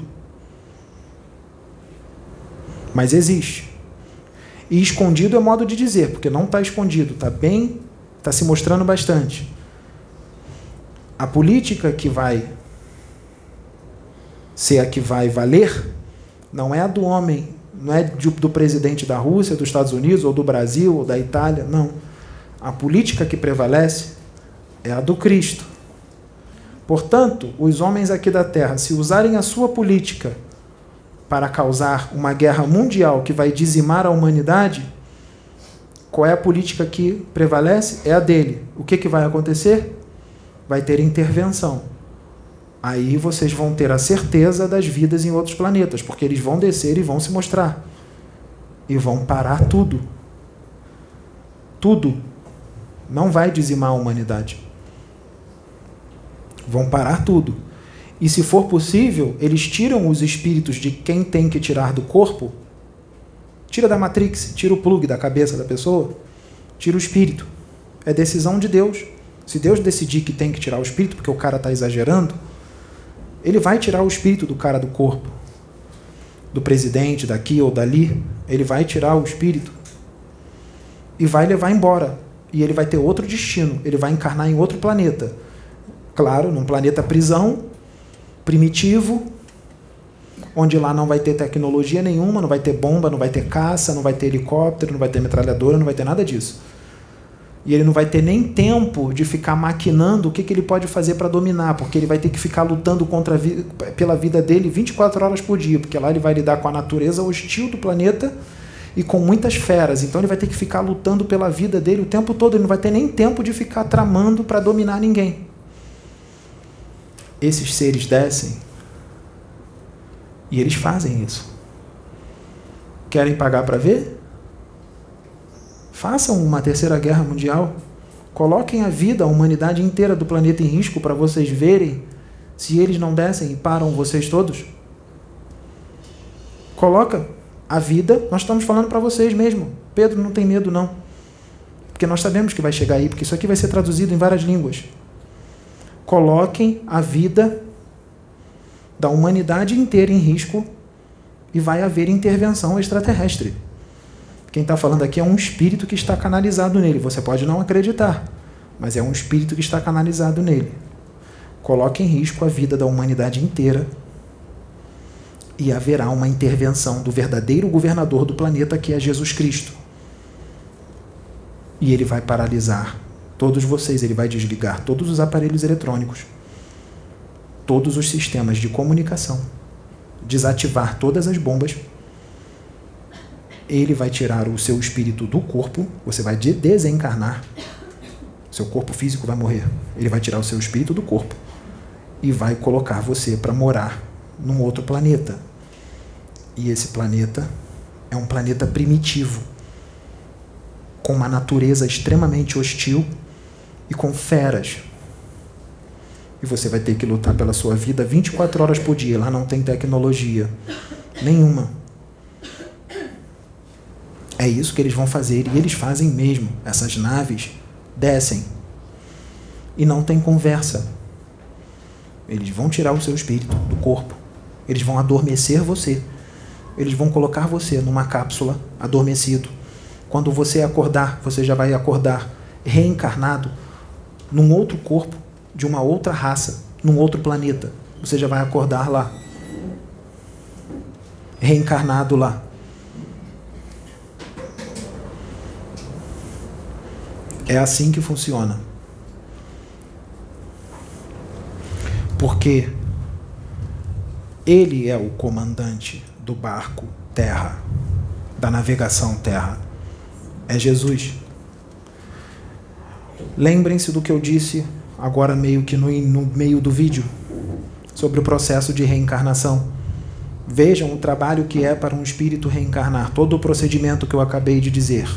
Mas existe. E escondido é modo de dizer, porque não está escondido, está bem, está se mostrando bastante. A política que vai ser a que vai valer não é a do homem, não é do presidente da Rússia, dos Estados Unidos, ou do Brasil, ou da Itália, não. A política que prevalece é a do Cristo. Portanto, os homens aqui da Terra, se usarem a sua política para causar uma guerra mundial que vai dizimar a humanidade, qual é a política que prevalece? É a dele. O que, que vai acontecer? Vai ter intervenção. Aí vocês vão ter a certeza das vidas em outros planetas, porque eles vão descer e vão se mostrar. E vão parar tudo. Tudo. Não vai dizimar a humanidade. Vão parar tudo. E se for possível, eles tiram os espíritos de quem tem que tirar do corpo, tira da Matrix, tira o plug da cabeça da pessoa, tira o espírito. É decisão de Deus. Se Deus decidir que tem que tirar o espírito, porque o cara está exagerando, ele vai tirar o espírito do cara do corpo, do presidente, daqui ou dali, ele vai tirar o espírito e vai levar embora. E ele vai ter outro destino, ele vai encarnar em outro planeta. Claro, num planeta prisão, primitivo, onde lá não vai ter tecnologia nenhuma, não vai ter bomba, não vai ter caça, não vai ter helicóptero, não vai ter metralhadora, não vai ter nada disso. E ele não vai ter nem tempo de ficar maquinando o que, que ele pode fazer para dominar, porque ele vai ter que ficar lutando contra a vi- pela vida dele vinte e quatro horas por dia, porque lá ele vai lidar com a natureza hostil do planeta e com muitas feras. Então ele vai ter que ficar lutando pela vida dele o tempo todo, ele não vai ter nem tempo de ficar tramando para dominar ninguém. Esses seres descem e eles fazem isso. Querem pagar para ver? Façam uma terceira guerra mundial. Coloquem a vida, a humanidade inteira do planeta em risco para vocês verem se eles não descem e param vocês todos. Coloca a vida, nós estamos falando para vocês mesmo. Pedro, não tem medo não. Porque nós sabemos que vai chegar aí, porque isso aqui vai ser traduzido em várias línguas. Coloquem a vida da humanidade inteira em risco e vai haver intervenção extraterrestre. Quem está falando aqui é um espírito que está canalizado nele. Você pode não acreditar, mas é um espírito que está canalizado nele. Coloque em risco a vida da humanidade inteira e haverá uma intervenção do verdadeiro governador do planeta, que é Jesus Cristo. E ele vai paralisar todos vocês, ele vai desligar todos os aparelhos eletrônicos, todos os sistemas de comunicação, desativar todas as bombas. Ele vai tirar o seu espírito do corpo, você vai desencarnar, seu corpo físico vai morrer. Ele vai tirar o seu espírito do corpo e vai colocar você para morar num outro planeta. E esse planeta é um planeta primitivo, com uma natureza extremamente hostil e com feras. E você vai ter que lutar pela sua vida vinte e quatro horas por dia. Lá não tem tecnologia nenhuma. É isso que eles vão fazer. E eles fazem mesmo. Essas naves descem. E não tem conversa. Eles vão tirar o seu espírito do corpo. Eles vão adormecer você. Eles vão colocar você numa cápsula adormecido. Quando você acordar, você já vai acordar reencarnado num outro corpo, de uma outra raça, num outro planeta. Você já vai acordar lá. Reencarnado lá. É assim que funciona. Porque ele é o comandante do barco Terra, da navegação Terra. É Jesus. Lembrem-se do que eu disse agora meio que no, no meio do vídeo sobre o processo de reencarnação. Vejam o trabalho que é para um espírito reencarnar, todo o procedimento que eu acabei de dizer.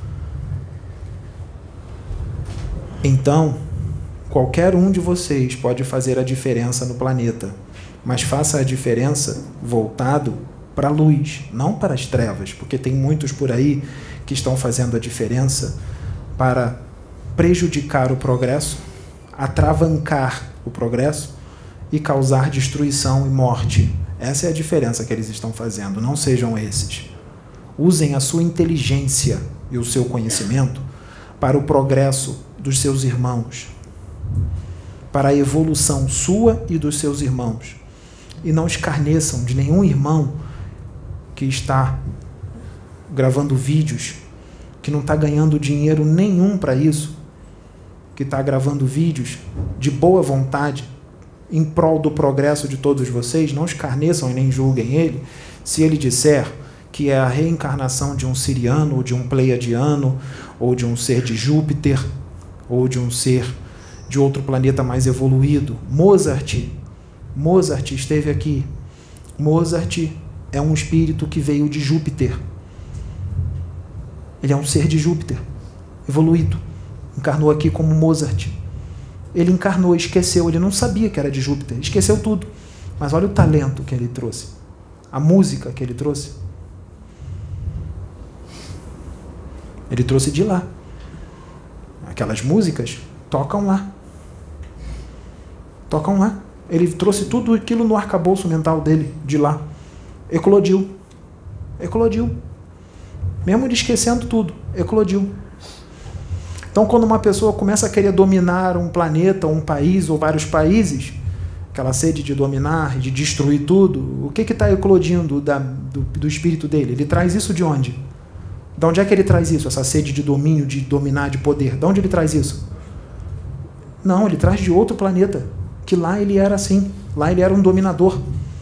Então, qualquer um de vocês pode fazer a diferença no planeta, mas faça a diferença voltado para a luz, não para as trevas, porque tem muitos por aí que estão fazendo a diferença para prejudicar o progresso, atravancar o progresso e causar destruição e morte. Essa é a diferença que eles estão fazendo. Não sejam esses. Usem a sua inteligência e o seu conhecimento para o progresso dos seus irmãos, para a evolução sua e dos seus irmãos. E não escarneçam de nenhum irmão que está gravando vídeos, que não está ganhando dinheiro nenhum para isso, que está gravando vídeos de boa vontade em prol do progresso de todos vocês. Não escarneçam e nem julguem ele se ele disser que é a reencarnação de um siriano, ou de um pleiadiano, ou de um ser de Júpiter, ou de um ser de outro planeta mais evoluído. Mozart, Mozart esteve aqui. Mozart é um espírito que veio de Júpiter. Ele é um ser de Júpiter, evoluído. Encarnou aqui como Mozart. Ele encarnou, esqueceu, ele não sabia que era de Júpiter, esqueceu tudo. Mas olha o talento que ele trouxe, a música que ele trouxe. Ele trouxe de lá. Aquelas músicas tocam lá. Tocam lá. Ele trouxe tudo aquilo no arcabouço mental dele, de lá. Eclodiu. Eclodiu. Mesmo ele esquecendo tudo, eclodiu. Então, quando uma pessoa começa a querer dominar um planeta, um país ou vários países, aquela sede de dominar, de destruir tudo, o que está eclodindo da, do, do espírito dele? Ele traz isso de onde? De onde é que ele traz isso? Essa sede de domínio, de dominar, de poder. De onde ele traz isso? Não, ele traz de outro planeta, que lá ele era assim, lá ele era um dominador.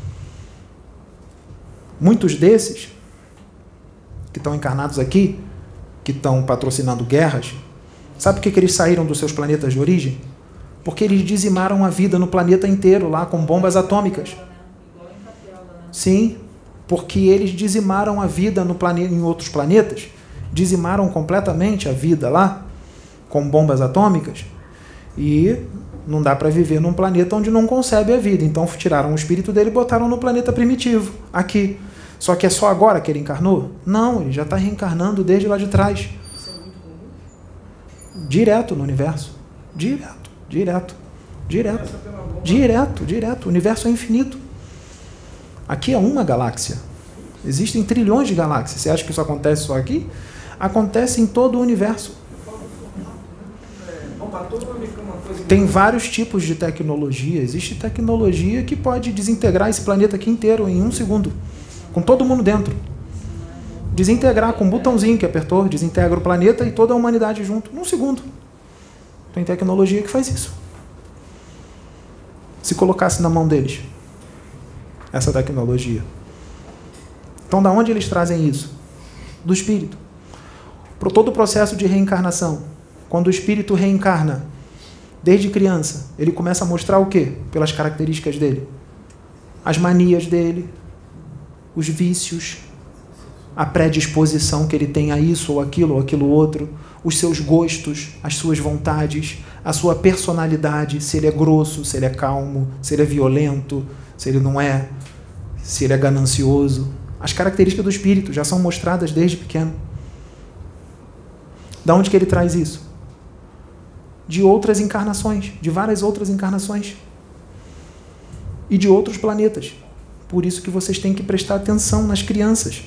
Muitos desses que estão encarnados aqui, que estão patrocinando guerras, sabe por que, que eles saíram dos seus planetas de origem? Porque eles dizimaram a vida no planeta inteiro, lá com bombas atômicas. Sim, porque eles dizimaram a vida no planeta, em outros planetas, dizimaram completamente a vida lá, com bombas atômicas, e não dá para viver num planeta onde não concebe a vida. Então tiraram o espírito dele e botaram no planeta primitivo, aqui. Só que é só agora que ele encarnou? Não, ele já está reencarnando desde lá de trás. Direto no universo. Direto, direto, direto. Direto, direto. O universo é infinito. Aqui é uma galáxia. Existem trilhões de galáxias. Você acha que isso acontece só aqui? Acontece em todo o universo. Tem vários tipos de tecnologia. Existe tecnologia que pode desintegrar esse planeta aqui inteiro em um segundo. Com todo mundo dentro. Desintegrar com um botãozinho que apertou, desintegra o planeta e toda a humanidade junto, num segundo. Tem tecnologia que faz isso. Se colocasse na mão deles, essa tecnologia. Então, da onde eles trazem isso? Do espírito. Por todo o processo de reencarnação, quando o espírito reencarna, desde criança, ele começa a mostrar o quê? Pelas características dele. As manias dele, os vícios, a predisposição que ele tem a isso ou aquilo ou aquilo outro, os seus gostos, as suas vontades, a sua personalidade, se ele é grosso, se ele é calmo, se ele é violento, se ele não é, se ele é ganancioso. As características do espírito já são mostradas desde pequeno. Da onde que ele traz isso? De outras encarnações, de várias outras encarnações. E de outros planetas. Por isso que vocês têm que prestar atenção nas crianças.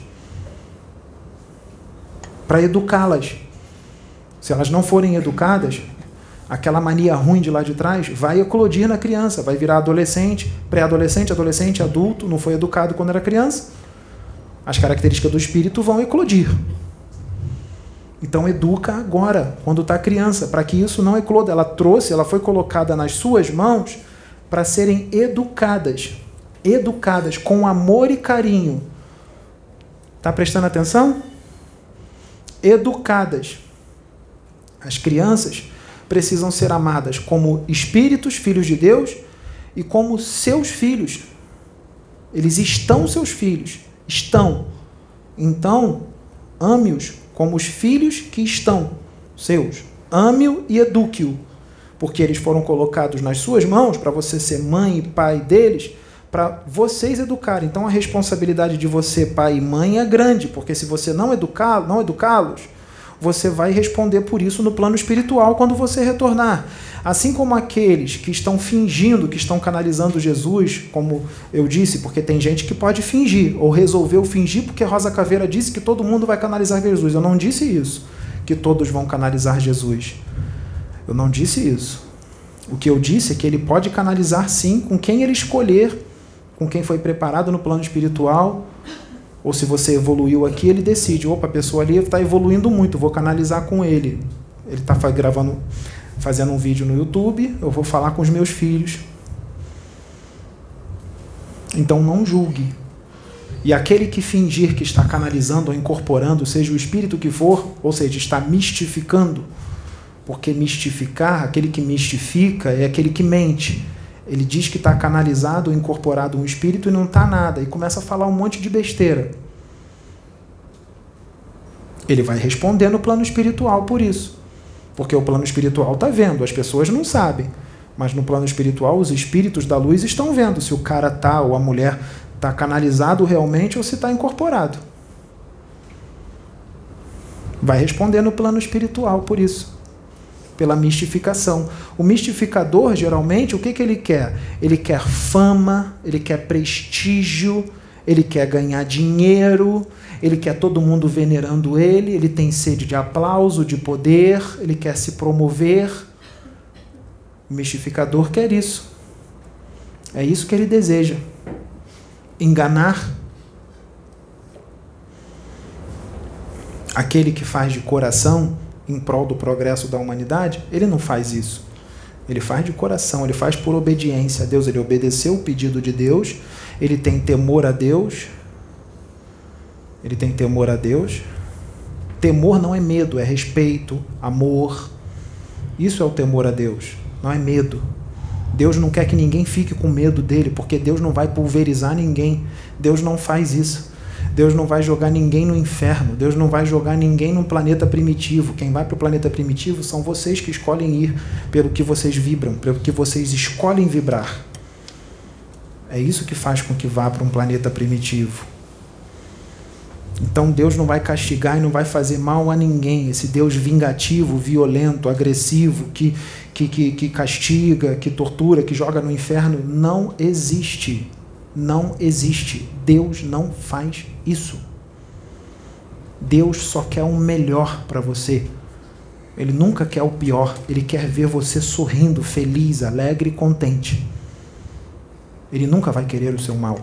Para educá-las. Se elas não forem educadas, aquela mania ruim de lá de trás vai eclodir na criança, vai virar adolescente, pré-adolescente, adolescente, adulto, não foi educado quando era criança. As características do espírito vão eclodir. Então educa agora, quando está criança, para que isso não ecloda. Ela trouxe, ela foi colocada nas suas mãos para serem educadas. Educadas com amor e carinho. Está prestando atenção? Educadas. As crianças precisam ser amadas como espíritos, filhos de Deus, e como seus filhos. Eles estão seus filhos. Estão. Então, ame-os como os filhos que estão seus. Ame-o e eduque-o. Porque eles foram colocados nas suas mãos para você ser mãe e pai deles, para vocês educarem. Então, a responsabilidade de você, pai e mãe, é grande, porque se você não educá-los, não educá-los, você vai responder por isso no plano espiritual quando você retornar. Assim como aqueles que estão fingindo, que estão canalizando Jesus, como eu disse, porque tem gente que pode fingir, ou resolveu fingir porque Rosa Caveira disse que todo mundo vai canalizar Jesus. Eu não disse isso, que todos vão canalizar Jesus. Eu não disse isso. O que eu disse é que ele pode canalizar sim com quem ele escolher, com quem foi preparado no plano espiritual. Ou se você evoluiu aqui, ele decide. Opa, a pessoa ali está evoluindo muito, vou canalizar com ele. Ele está gravando, fazendo um vídeo no YouTube, eu vou falar com os meus filhos. Então não julgue. E aquele que fingir que está canalizando ou incorporando, seja o espírito que for, ou seja, está mistificando, porque mistificar, aquele que mistifica é aquele que mente. Ele diz que está canalizado ou incorporado um espírito e não está nada. E começa a falar um monte de besteira. Ele vai responder no plano espiritual por isso. Porque o plano espiritual está vendo, as pessoas não sabem. Mas no plano espiritual, os espíritos da luz estão vendo se o cara está ou a mulher está canalizado realmente ou se está incorporado. Vai responder no plano espiritual por isso. Pela mistificação. O mistificador, geralmente, o que, que ele quer? Ele quer fama, ele quer prestígio, ele quer ganhar dinheiro, ele quer todo mundo venerando ele, ele tem sede de aplauso, de poder, ele quer se promover. O mistificador quer isso. É isso que ele deseja. Enganar. Aquele que faz de coração em prol do progresso da humanidade, ele não faz isso. Ele faz de coração, ele faz por obediência a Deus, ele obedeceu o pedido de Deus, ele tem temor a Deus, ele tem temor a Deus. Temor não é medo, é respeito, amor. Isso é o temor a Deus, não é medo. Deus não quer que ninguém fique com medo dele, porque Deus não vai pulverizar ninguém. Deus não faz isso. Deus não vai jogar ninguém no inferno. Deus não vai jogar ninguém num planeta primitivo. Quem vai para o planeta primitivo são vocês que escolhem ir pelo que vocês vibram, pelo que vocês escolhem vibrar. É isso que faz com que vá para um planeta primitivo. Então Deus não vai castigar e não vai fazer mal a ninguém. Esse Deus vingativo, violento, agressivo, que, que, que, que castiga, que tortura, que joga no inferno, não existe. Não existe. Deus não faz isso. Deus só quer o melhor para você. Ele nunca quer o pior. Ele quer ver você sorrindo, feliz, alegre e contente. Ele nunca vai querer o seu mal.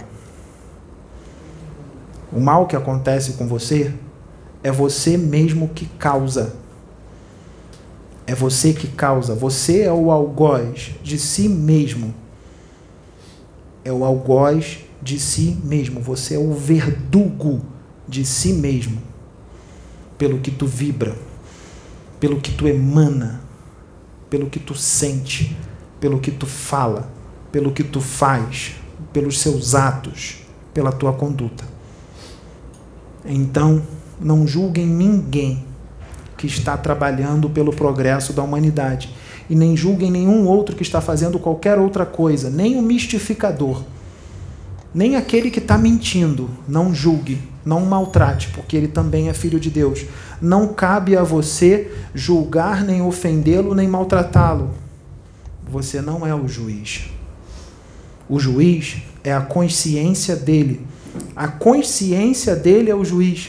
O mal que acontece com você é você mesmo que causa. É você que causa. Você é o algoz de si mesmo. É o algoz de si mesmo. Você é o verdugo de si mesmo. Pelo que tu vibra, pelo que tu emana, pelo que tu sente, pelo que tu fala, pelo que tu faz, pelos seus atos, pela tua conduta. Então, não julguem ninguém que está trabalhando pelo progresso da humanidade. E nem julguem nenhum outro que está fazendo qualquer outra coisa, nem o mistificador, nem aquele que está mentindo. Não julgue, não maltrate, porque ele também é filho de Deus. Não cabe a você julgar, nem ofendê-lo, nem maltratá-lo. Você não é o juiz. O juiz é a consciência dele. A consciência dele é o juiz.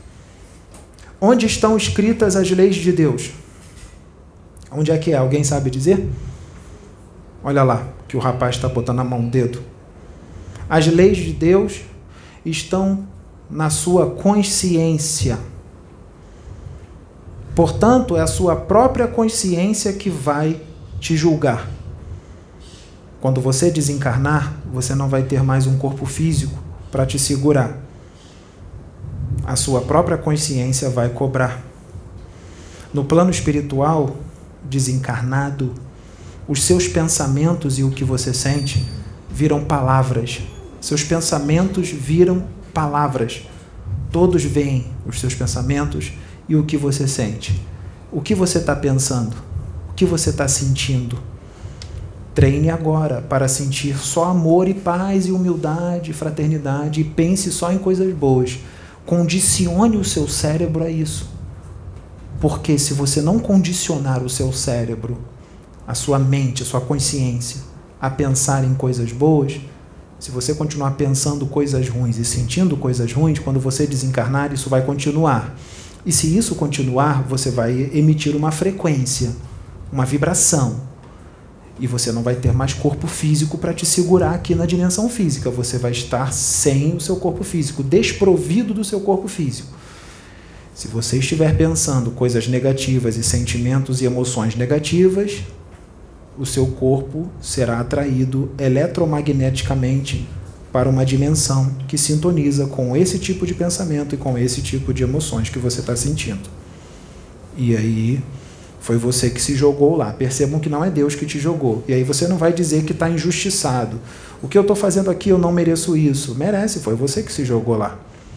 Onde estão escritas as leis de Deus? Onde é que é? Alguém sabe dizer? Olha lá, que o rapaz está botando a mão no dedo. As leis de Deus estão na sua consciência. Portanto, é a sua própria consciência que vai te julgar. Quando você desencarnar, você não vai ter mais um corpo físico para te segurar. A sua própria consciência vai cobrar. No plano espiritual, desencarnado, os seus pensamentos e o que você sente viram palavras. Seus pensamentos viram palavras. Todos veem os seus pensamentos e o que você sente. O que você está pensando? O que você está sentindo? Treine agora para sentir só amor e paz e humildade, fraternidade, e pense só em coisas boas. Condicione o seu cérebro a isso. Porque se você não condicionar o seu cérebro, a sua mente, a sua consciência, a pensar em coisas boas, se você continuar pensando coisas ruins e sentindo coisas ruins, quando você desencarnar, isso vai continuar. E se isso continuar, você vai emitir uma frequência, uma vibração. E você não vai ter mais corpo físico para te segurar aqui na dimensão física. Você vai estar sem o seu corpo físico, desprovido do seu corpo físico. Se você estiver pensando coisas negativas e sentimentos e emoções negativas, o seu corpo será atraído eletromagneticamente para uma dimensão que sintoniza com esse tipo de pensamento e com esse tipo de emoções que você está sentindo. E aí foi você que se jogou lá. Percebam que não é Deus que te jogou. E aí você não vai dizer que está injustiçado. O que eu estou fazendo aqui, eu não mereço isso. Merece, foi você que se jogou lá.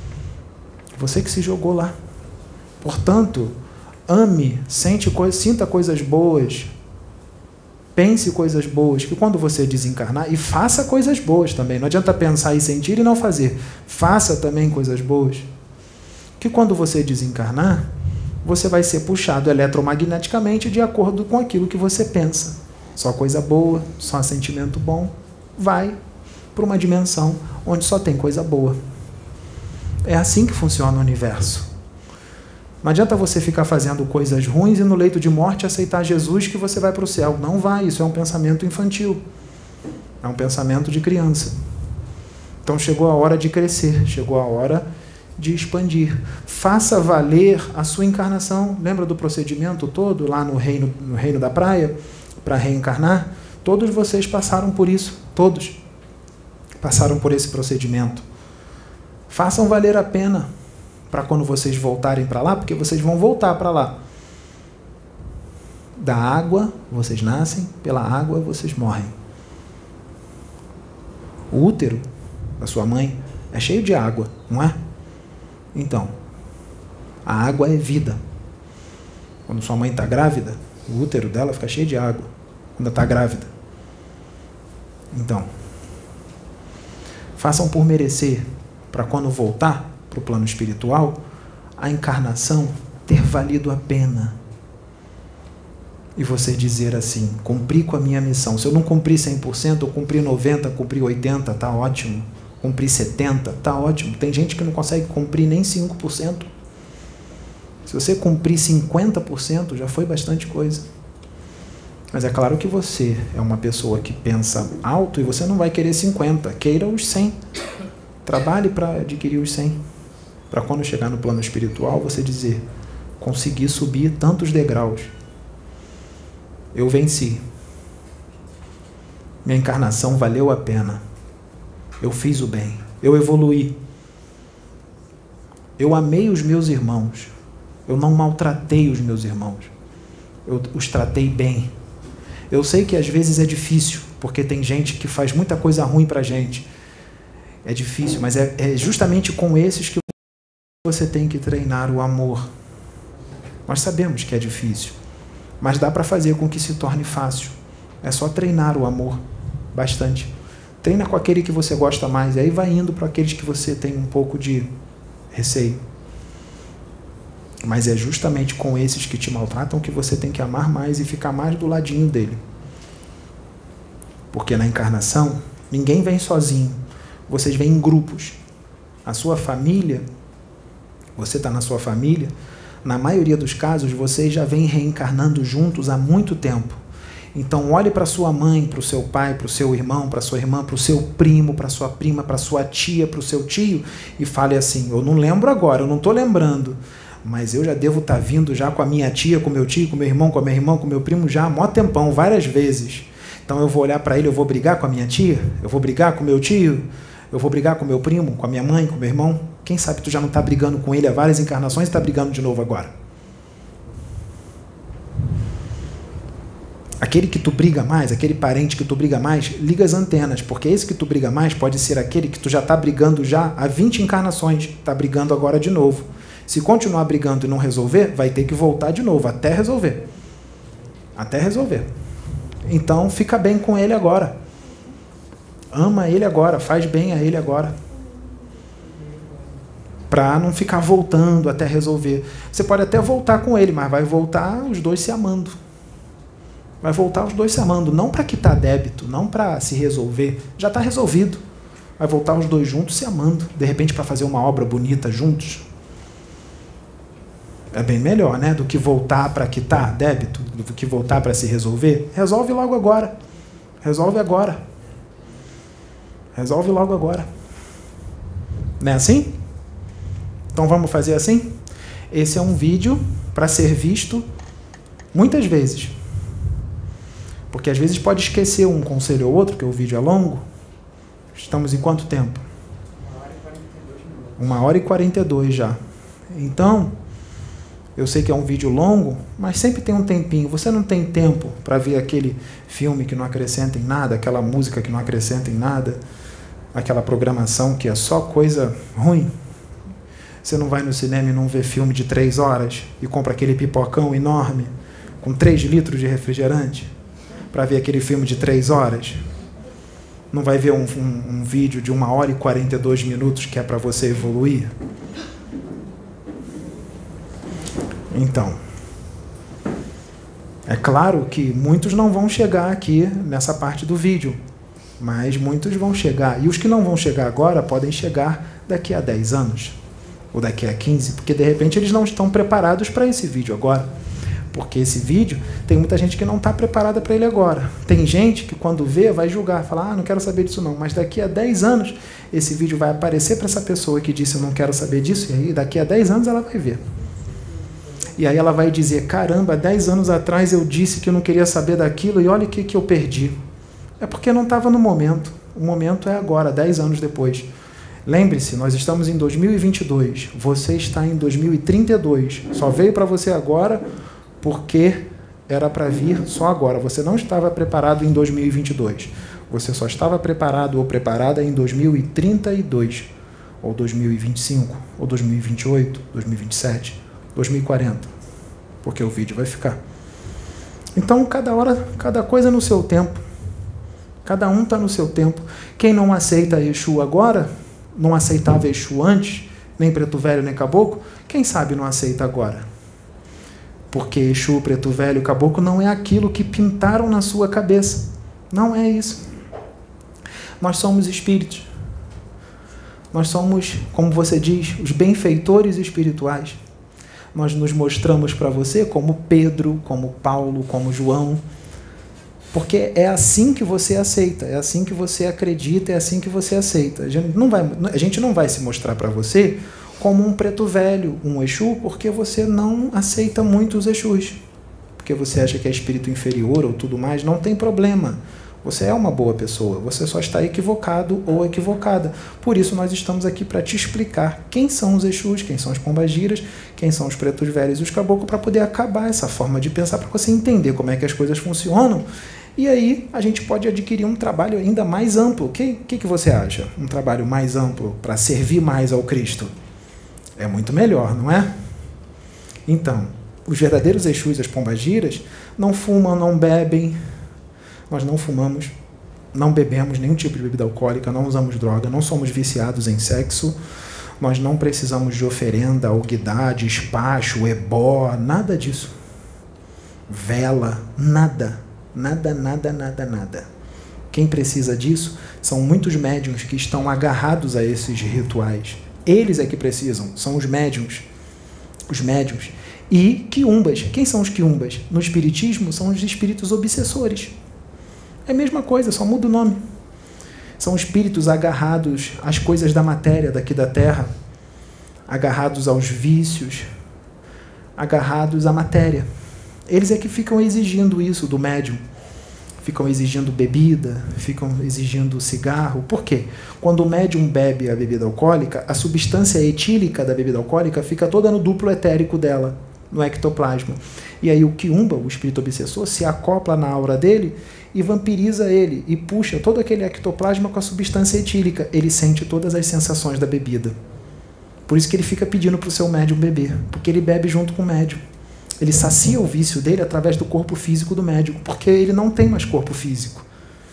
Você que se jogou lá. Portanto, ame, sente coisa, sinta coisas boas, pense coisas boas, que quando você desencarnar, e faça coisas boas também. Não adianta pensar e sentir e não fazer. Faça também coisas boas. Que quando você desencarnar, você vai ser puxado eletromagneticamente de acordo com aquilo que você pensa. Só coisa boa, só sentimento bom, vai para uma dimensão onde só tem coisa boa. É assim que funciona o universo. Não adianta você ficar fazendo coisas ruins e no leito de morte aceitar Jesus que você vai para o céu. Não vai, isso é um pensamento infantil. É um pensamento de criança. Então chegou a hora de crescer, chegou a hora de expandir. Faça valer a sua encarnação. Lembra do procedimento todo lá no reino, no reino da praia? Para reencarnar? Todos vocês passaram por isso. Todos passaram por esse procedimento. Façam valer a pena para quando vocês voltarem para lá, porque vocês vão voltar para lá. Da água vocês nascem, pela água vocês morrem. O útero da sua mãe é cheio de água, não é? Então, a água é vida. Quando sua mãe está grávida, o útero dela fica cheio de água, quando está grávida. Então, façam por merecer, para quando voltar para o plano espiritual, a encarnação ter valido a pena. E você dizer assim, cumpri com a minha missão. Se eu não cumpri cem por cento, eu cumpri noventa por cento, cumpri oitenta por cento, está ótimo. Cumprir setenta por cento, está ótimo. Tem gente que não consegue cumprir nem cinco por cento. Se você cumprir cinquenta por cento, já foi bastante coisa. Mas é claro que você é uma pessoa que pensa alto e você não vai querer cinquenta. Queira os cem. Trabalhe para adquirir os cem. Para quando chegar no plano espiritual, você dizer, consegui subir tantos degraus. Eu venci. Minha encarnação valeu a pena. Eu fiz o bem, eu evoluí. Eu amei os meus irmãos. Eu não maltratei os meus irmãos. Eu os tratei bem. Eu sei que às vezes é difícil, porque tem gente que faz muita coisa ruim pra gente. É difícil, mas é, é justamente com esses que você tem que treinar o amor. Nós sabemos que é difícil, mas dá para fazer com que se torne fácil. É só treinar o amor bastante. Treina com aquele que você gosta mais, e aí vai indo para aqueles que você tem um pouco de receio. Mas é justamente com esses que te maltratam que você tem que amar mais e ficar mais do ladinho dele. Porque na encarnação, ninguém vem sozinho. Vocês vêm em grupos. A sua família, você está na sua família, na maioria dos casos, vocês já vêm reencarnando juntos há muito tempo. Então, olhe para sua mãe, para o seu pai, para o seu irmão, para a sua irmã, para o seu primo, para a sua prima, para a sua tia, para o seu tio, e fale assim: eu não lembro agora, eu não estou lembrando, mas eu já devo estar vindo já com a minha tia, com o meu tio, com o meu irmão, com a minha irmã, com o meu primo já há mó tempão, várias vezes. Então eu vou olhar para ele, eu vou brigar com a minha tia, eu vou brigar com o meu tio, eu vou brigar com o meu primo, com a minha mãe, com o meu irmão. Quem sabe tu já não está brigando com ele há várias encarnações e está brigando de novo agora. Aquele que tu briga mais, aquele parente que tu briga mais, liga as antenas, porque esse que tu briga mais pode ser aquele que tu já está brigando já há vinte encarnações, está brigando agora de novo. Se continuar brigando e não resolver, vai ter que voltar de novo, até resolver. Até resolver. Então, fica bem com ele agora. Ama ele agora, faz bem a ele agora. Para não ficar voltando até resolver. Você pode até voltar com ele, mas vai voltar os dois se amando. Vai voltar os dois se amando, não para quitar débito, não para se resolver. Já está resolvido. Vai voltar os dois juntos se amando. De repente, para fazer uma obra bonita juntos. É bem melhor, né? Do que voltar para quitar débito, do que voltar para se resolver. Resolve logo agora. Resolve agora. Resolve logo agora. Não é assim? Então vamos fazer assim? Esse é um vídeo para ser visto muitas vezes. Porque às vezes pode esquecer um conselho ou outro, porque o vídeo é longo. Estamos em quanto tempo? Uma hora e quarenta e dois já. Então, eu sei que é um vídeo longo, mas sempre tem um tempinho. Você não tem tempo para ver aquele filme que não acrescenta em nada, aquela música que não acrescenta em nada, aquela programação que é só coisa ruim. Você não vai no cinema e não vê filme de três horas e compra aquele pipocão enorme com três litros de refrigerante para ver aquele filme de três horas. Não vai ver um, um, um vídeo de uma hora e quarenta e dois minutos que é para você evoluir. Então, é claro que muitos não vão chegar aqui nessa parte do vídeo, mas muitos vão chegar. E os que não vão chegar agora podem chegar daqui a dez anos, ou daqui a quinze, porque de repente eles não estão preparados para esse vídeo agora. Porque esse vídeo, tem muita gente que não está preparada para ele agora. Tem gente que quando vê vai julgar, falar, ah, não quero saber disso não. Mas daqui a dez anos, esse vídeo vai aparecer para essa pessoa que disse, eu não quero saber disso, e aí daqui a dez anos ela vai ver. E aí ela vai dizer, caramba, dez anos atrás eu disse que eu não queria saber daquilo e olha o que, que eu perdi. É porque não estava no momento. O momento é agora, dez anos depois. Lembre-se, nós estamos em dois mil e vinte e dois. Você está em dois mil e trinta e dois. Só veio para você agora porque era para vir só agora. Você não estava preparado em dois mil e vinte e dois. Você só estava preparado ou preparada em dois mil e trinta e dois. Ou dois mil e vinte e cinco. Ou dois mil e vinte e oito. dois mil e vinte e sete. dois mil e quarenta, porque o vídeo vai ficar. Então, cada hora, cada coisa no seu tempo. Cada um está no seu tempo. Quem não aceita Exu agora, não aceitava Exu antes, nem Preto Velho, nem Caboclo, quem sabe não aceita agora. Porque Exu, Preto Velho, Caboclo não é aquilo que pintaram na sua cabeça. Não é isso. Nós somos espíritos. Nós somos, como você diz, os benfeitores espirituais. Nós nos mostramos para você como Pedro, como Paulo, como João, porque é assim que você aceita, é assim que você acredita, é assim que você aceita. A gente não vai, a gente não vai se mostrar para você como um preto velho, um Exu, porque você não aceita muito os Exus, porque você acha que é espírito inferior ou tudo mais, não tem problema. Você é uma boa pessoa, você só está equivocado ou equivocada. Por isso nós estamos aqui para te explicar quem são os Exus, quem são as pombagiras, quem são os pretos velhos e os caboclos, para poder acabar essa forma de pensar, para você entender como é que as coisas funcionam. E aí a gente pode adquirir um trabalho ainda mais amplo. O que, que, que você acha? Um trabalho mais amplo para servir mais ao Cristo? É muito melhor, não é? Então, os verdadeiros Exus, as pombagiras, não fumam, não bebem. Nós não fumamos, não bebemos nenhum tipo de bebida alcoólica, não usamos droga, não somos viciados em sexo. Nós não precisamos de oferenda, alguidade, espacho, ebó, nada disso. Vela, nada. Nada, nada, nada, nada. Quem precisa disso são muitos médiuns que estão agarrados a esses rituais. Eles é que precisam, são os médiuns. Os médiuns. E quiumbas. Quem são os quiumbas? No espiritismo, são os espíritos obsessores. É a mesma coisa, só muda o nome. São espíritos agarrados às coisas da matéria daqui da Terra, agarrados aos vícios, agarrados à matéria. Eles é que ficam exigindo isso do médium. Ficam exigindo bebida, ficam exigindo cigarro. Por quê? Quando o médium bebe a bebida alcoólica, a substância etílica da bebida alcoólica fica toda no duplo etérico dela, no ectoplasma. E aí o quiumba, o espírito obsessor, se acopla na aura dele e vampiriza ele, e puxa todo aquele ectoplasma com a substância etílica. Ele sente todas as sensações da bebida. Por isso que ele fica pedindo para o seu médium beber, porque ele bebe junto com o médium. Ele sacia o vício dele através do corpo físico do médium, porque ele não tem mais corpo físico.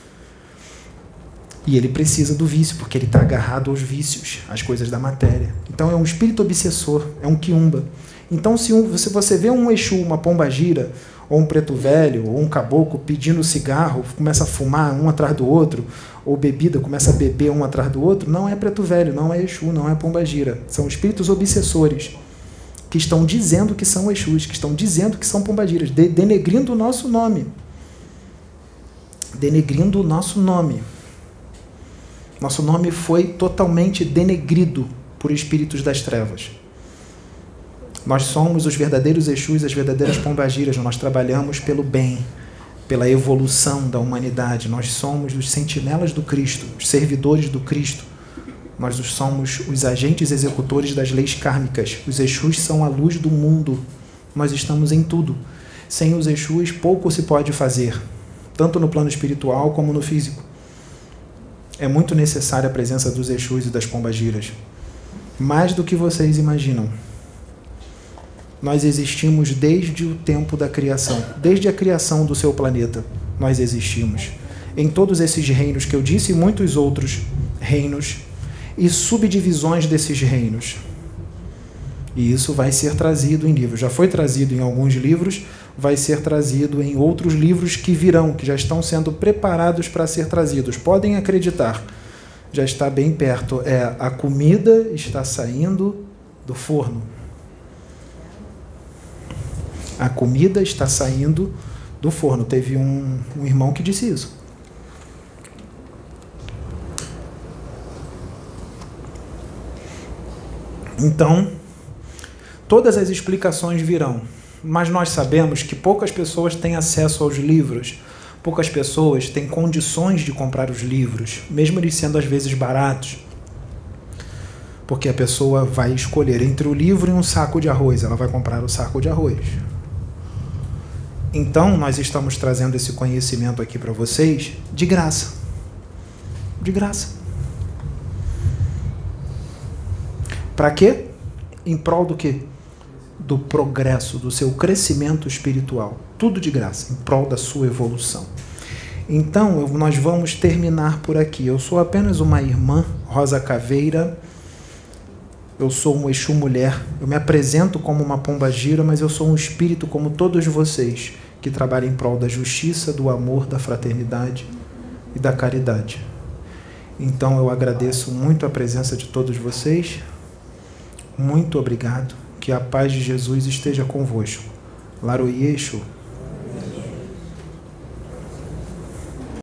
E ele precisa do vício, porque ele está agarrado aos vícios, às coisas da matéria. Então é um espírito obsessor, é um quiumba. Então se, um, se você vê um Exu, uma pombagira, ou um preto velho, ou um caboclo pedindo cigarro, começa a fumar um atrás do outro, ou bebida, começa a beber um atrás do outro, não é preto velho, não é Exu, não é pombagira. São espíritos obsessores, que estão dizendo que são Exus, que estão dizendo que são pombagiras, de, denegrindo o nosso nome. Denegrindo o nosso nome. Nosso nome foi totalmente denegrido por espíritos das trevas. Nós somos os verdadeiros Exus, as verdadeiras pombagiras. Nós trabalhamos pelo bem, pela evolução da humanidade. Nós somos os sentinelas do Cristo, os servidores do Cristo. Nós somos os agentes executores das leis kármicas. Os Exus são a luz do mundo. Nós estamos em tudo. Sem os Exus, pouco se pode fazer, tanto no plano espiritual como no físico. É muito necessária a presença dos Exus e das pombagiras. Mais do que vocês imaginam. Nós existimos desde o tempo da criação. Desde a criação do seu planeta, nós existimos. Em todos esses reinos que eu disse e muitos outros reinos e subdivisões desses reinos. E isso vai ser trazido em livros. Já foi trazido em alguns livros, vai ser trazido em outros livros que virão, que já estão sendo preparados para ser trazidos. Podem acreditar, já está bem perto. É, a comida está saindo do forno. A comida está saindo do forno. Teve um, um irmão que disse isso. Então, todas as explicações virão, mas nós sabemos que poucas pessoas têm acesso aos livros, poucas pessoas têm condições de comprar os livros, mesmo eles sendo às vezes baratos, porque a pessoa vai escolher entre o livro e um saco de arroz, ela vai comprar o saco de arroz. Então, nós estamos trazendo esse conhecimento aqui para vocês de graça, de graça. Para quê? Em prol do quê? Do progresso, do seu crescimento espiritual. Tudo de graça, em prol da sua evolução. Então, eu, nós vamos terminar por aqui. Eu sou apenas uma irmã, Rosa Caveira. Eu sou um Exu mulher. Eu me apresento como uma pombagira, mas eu sou um espírito como todos vocês, que trabalham em prol da justiça, do amor, da fraternidade e da caridade. Então, eu agradeço muito a presença de todos vocês. Muito obrigado. Que a paz de Jesus esteja convosco. Laroyeixo.